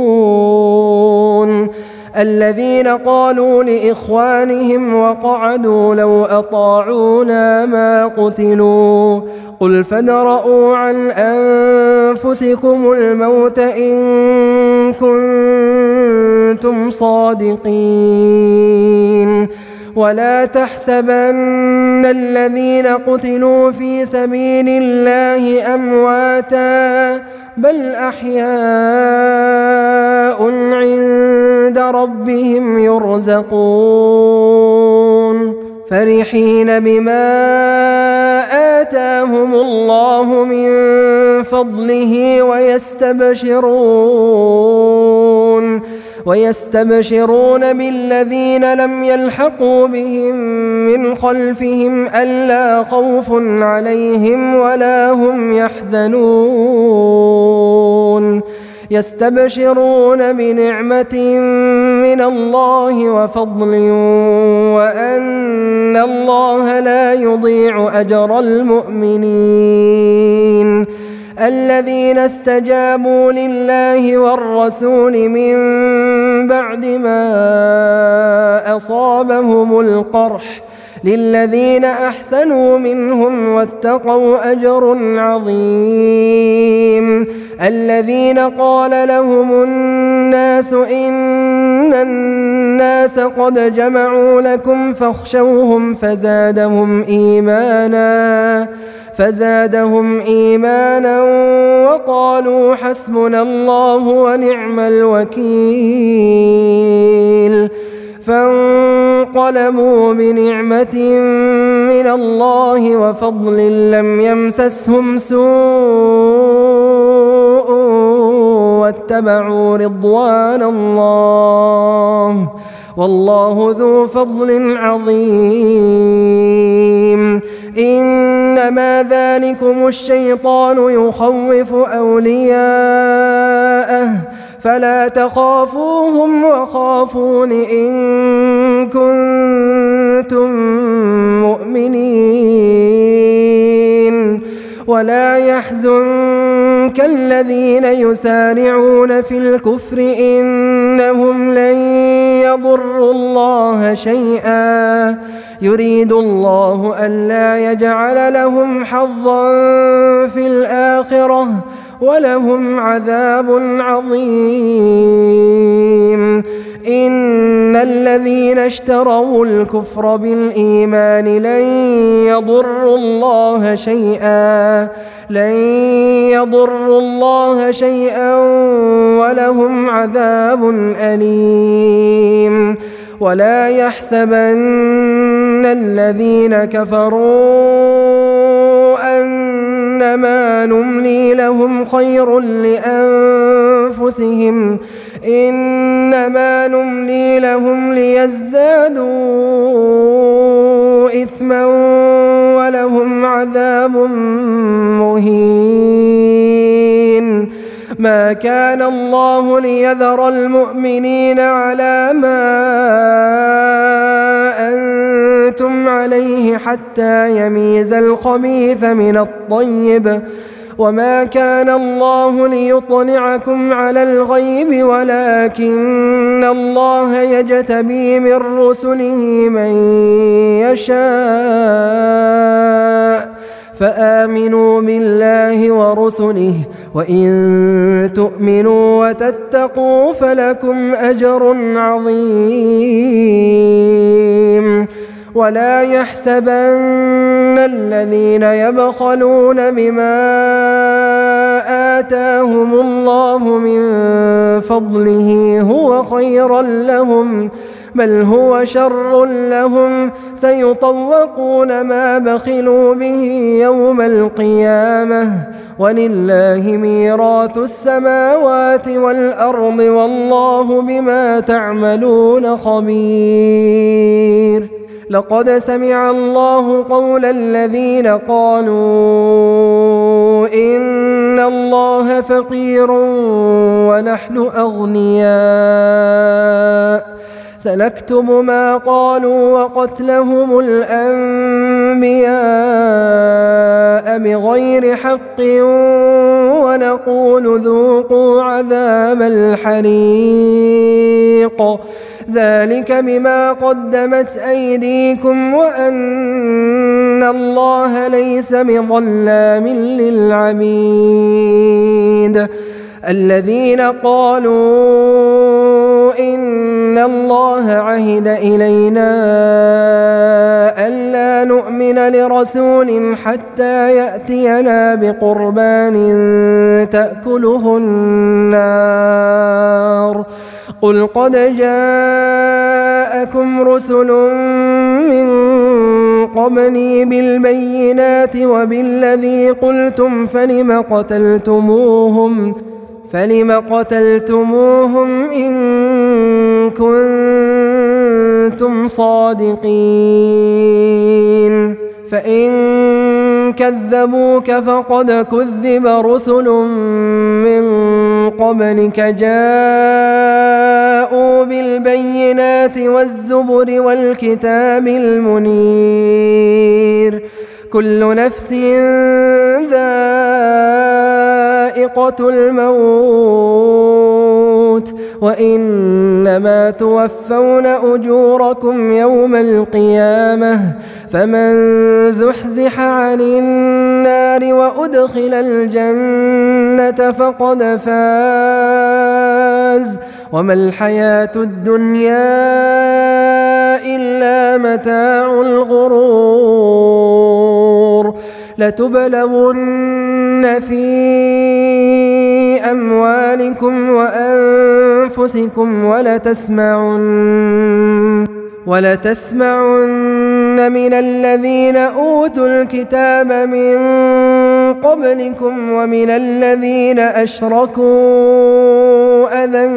S1: الذين قالوا لإخوانهم وقعدوا لو أطاعونا ما قتلوا قل فادرءوا عن أنفسكم الموت إن كنتم صادقين ولا تحسبن الذين قتلوا في سبيل الله أمواتا بل أحياء عند ربهم يرزقون فرحين بما آتاهم الله من فضله ويستبشرون ويستبشرون بالذين لم يلحقوا بهم من خلفهم ألا خوف عليهم ولا هم يحزنون يستبشرون بنعمة من الله وفضل وأن الله لا يضيع أجر المؤمنين الذين استجابوا لله والرسول من بعد ما أصابهم القرح للذين أحسنوا منهم واتقوا أجر عظيم الذين قال لهم الناس إن الناس قد جمعوا لكم فاخشوهم فزادهم إيمانا فزادهم إيمانا وقالوا حسبنا الله ونعم الوكيل فانقلبوا بنعمة من الله وفضل لم يمسسهم سوء واتبعوا رضوان الله والله ذو فضل عظيم إنما ذلكم الشيطان يخوف أولياءه فلا تخافوهم وخافون إن كنتم مؤمنين ولا يحزنك الذين يسارعون في الكفر إنهم لن يضروا الله شيئا يريد الله ألا يجعل لهم حظا في الآخرة ولهم عذاب عظيم إن الذين اشتروا الكفر بالإيمان لن يضروا الله شيئا لن يضروا الله شيئا ولهم عذاب أليم ولا يحسبن الذين كفروا أنما نملي لهم خير لأنفسهم إنما نملي لهم ليزدادوا إثما ولهم عذاب مهين ما كان الله ليذر المؤمنين على ما أنتم عليه حتى يميز الخبيث من الطيب وما كان الله ليطلعكم على الغيب ولكن الله يجتبي من رسله من يشاء فآمنوا بالله ورسله وإن تؤمنوا وتتقوا فلكم أجر عظيم ولا يحسبن الذين يبخلون بما آتاهم الله من فضله هو خيرا لهم بل هو شر لهم سيطوقون ما بخلوا به يوم القيامة ولله ميراث السماوات والأرض والله بما تعملون خبير لقد سمع الله قول الذين قالوا إن الله فقير ونحن أغنياء سنكتب ما قالوا وقتلهم الأنبياء بغير حق ونقول ذوقوا عذاب الحريق ذلك بما قدمت أيديكم وأن الله ليس بظلام للعبيد الذين قالوا إن الله عهد إلينا ألا نؤمن لرسول حتى يأتينا بقربان تأكله النار قل قد جاءكم رسل من قبلي بالبينات وبالذي قلتم فلم قتلتموهم فلم قتلتموهم إن كنتم صادقين فإن كذبوك فقد كذب رسل من قبلك جاءوا بالبينات والزبر والكتاب المنير كل نفس ذائقة الموت وإنما توفون أجوركم يوم القيامة فمن زحزح عن النار وأدخل الجنة فقد فاز وما الحياة الدنيا إلا متاع الغرور لتبلغن في أموالكم وأنفسكم ولتسمعن ولتسمعن من الذين أوتوا الكتاب من قبلكم ومن الذين أشركوا أذى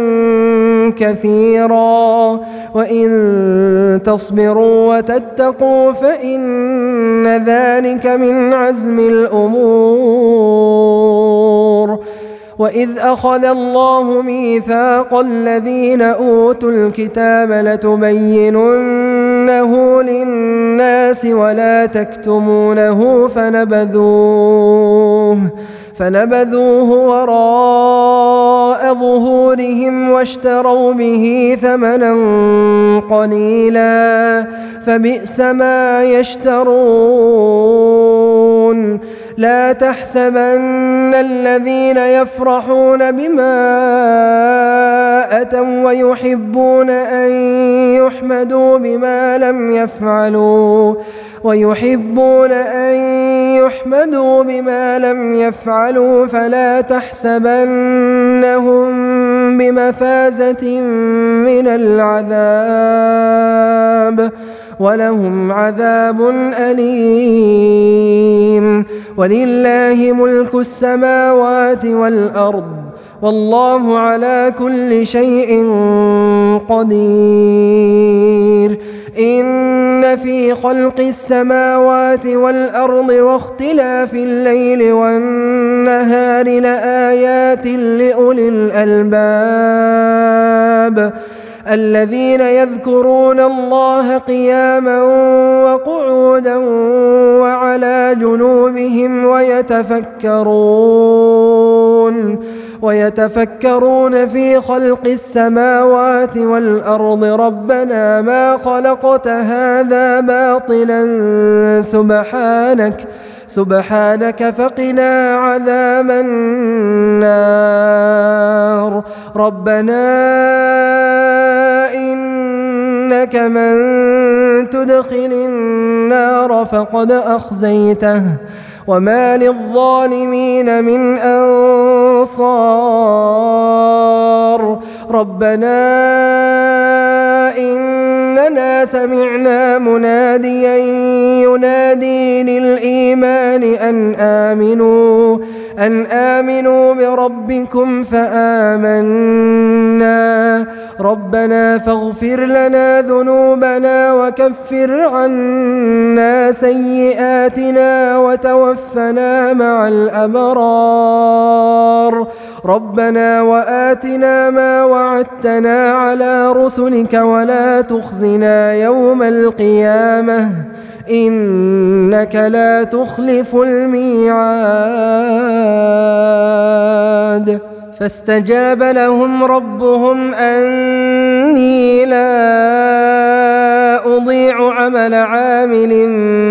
S1: كثيرا وإن تصبروا وتتقوا فإن ذلك من عزم الأمور وإذ أخذ الله ميثاق الذين أوتوا الكتاب لتبيننه للناس ولا تكتمونه فنبذوه فنبذوه وراء ظهورهم واشتروا به ثمنا قليلا فبئس ما يشترون يفرحون لا تحسبن الذين يفرحون بما أتوا ويحبون أن يحمدوا بما لم يفعلوا ويحبون أن يحمدوا بما لم يفعلوا فلا تحسبنهم بمفازة من العذاب ولهم عذاب أليم. ولله ملك السماوات والأرض والله على كل شيء قدير. إن في خلق السماوات والأرض واختلاف الليل والنهار لآيات لأولي الألباب الذين يذكرون الله قياما وقعودا وعلى جنوبهم ويتفكرون ويتفكرون في خلق السماوات والأرض ربنا ما خلقت هذا باطلا سبحانك سبحانك فقنا عذاب النار. ربنا إنك من تدخل النار فقد أخزيته وما للظالمين من أنصار. ربنا إننا سمعنا مناديا ينادي للإيمان أن آمنوا أن آمنوا بربكم فآمنا. ربنا فاغفر لنا ذنوبنا وكفر عنا سيئاتنا وتوفنا مع الأبرار. ربنا وآتنا ما وعدتنا على رسلك ولا تخزنا يوم القيامة إنك لا تخلف الميعاد. فاستجاب لهم ربهم أني لا أضيع عمل عامل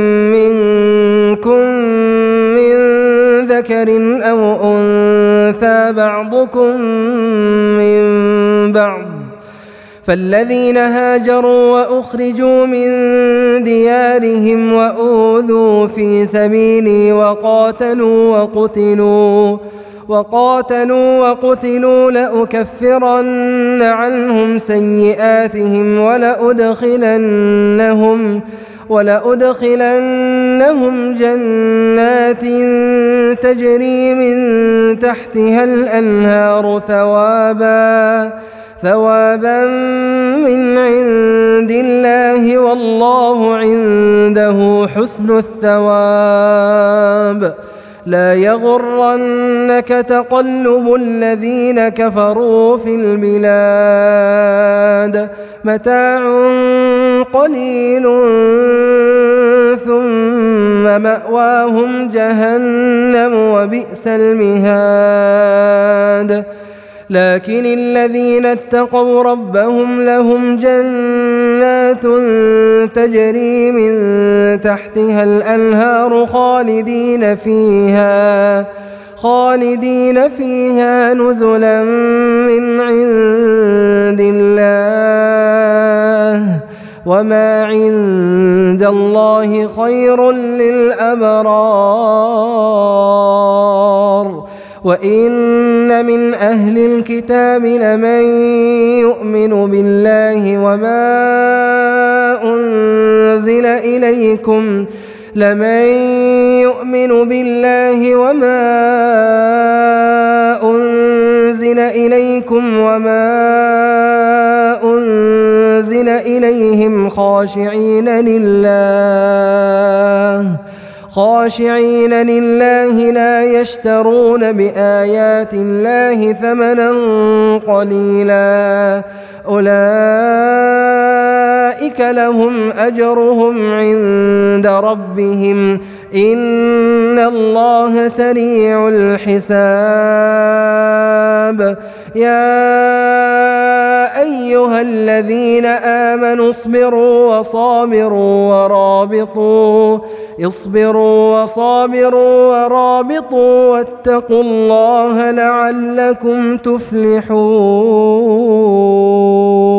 S1: منكم من ذكر أو أنثى بعضكم من بعض فالذين هاجروا وأخرجوا من ديارهم وأوذوا في سبيلي وقاتلوا وقتلوا وقاتلوا وقتلوا لأكفرن عنهم سيئاتهم ولأدخلنهم ولأدخلنهم جنات تجري من تحتها الأنهار ثوابا ثوابا من عند الله والله عنده حسن الثواب. لا يغرنك تقلب الذين كفروا في البلاد متاع قليل ثم مأواهم جهنم وبئس المهاد. لكن الذين اتقوا ربهم لهم جنات تجري من تحتها الأنهار خالدين فيها خالدين فيها نزلا من عند الله وما عند الله خير للأبرار. وإن من أهل الكتاب لمن يؤمن بالله وما أنزل إليكم لمن يؤمن بالله وما أنزل إليكم وما أنزل إليهم خاشعين لله خاشعين لله لا يشترون بآيات الله ثمنا قليلا أولئك لهم أجرهم عند ربهم إن الله سريع الحساب. الحساب. يا أيها الذين آمنوا اصبروا وصابروا ورابطوا اصبروا وصابروا ورابطوا واتقوا الله لعلكم تفلحون.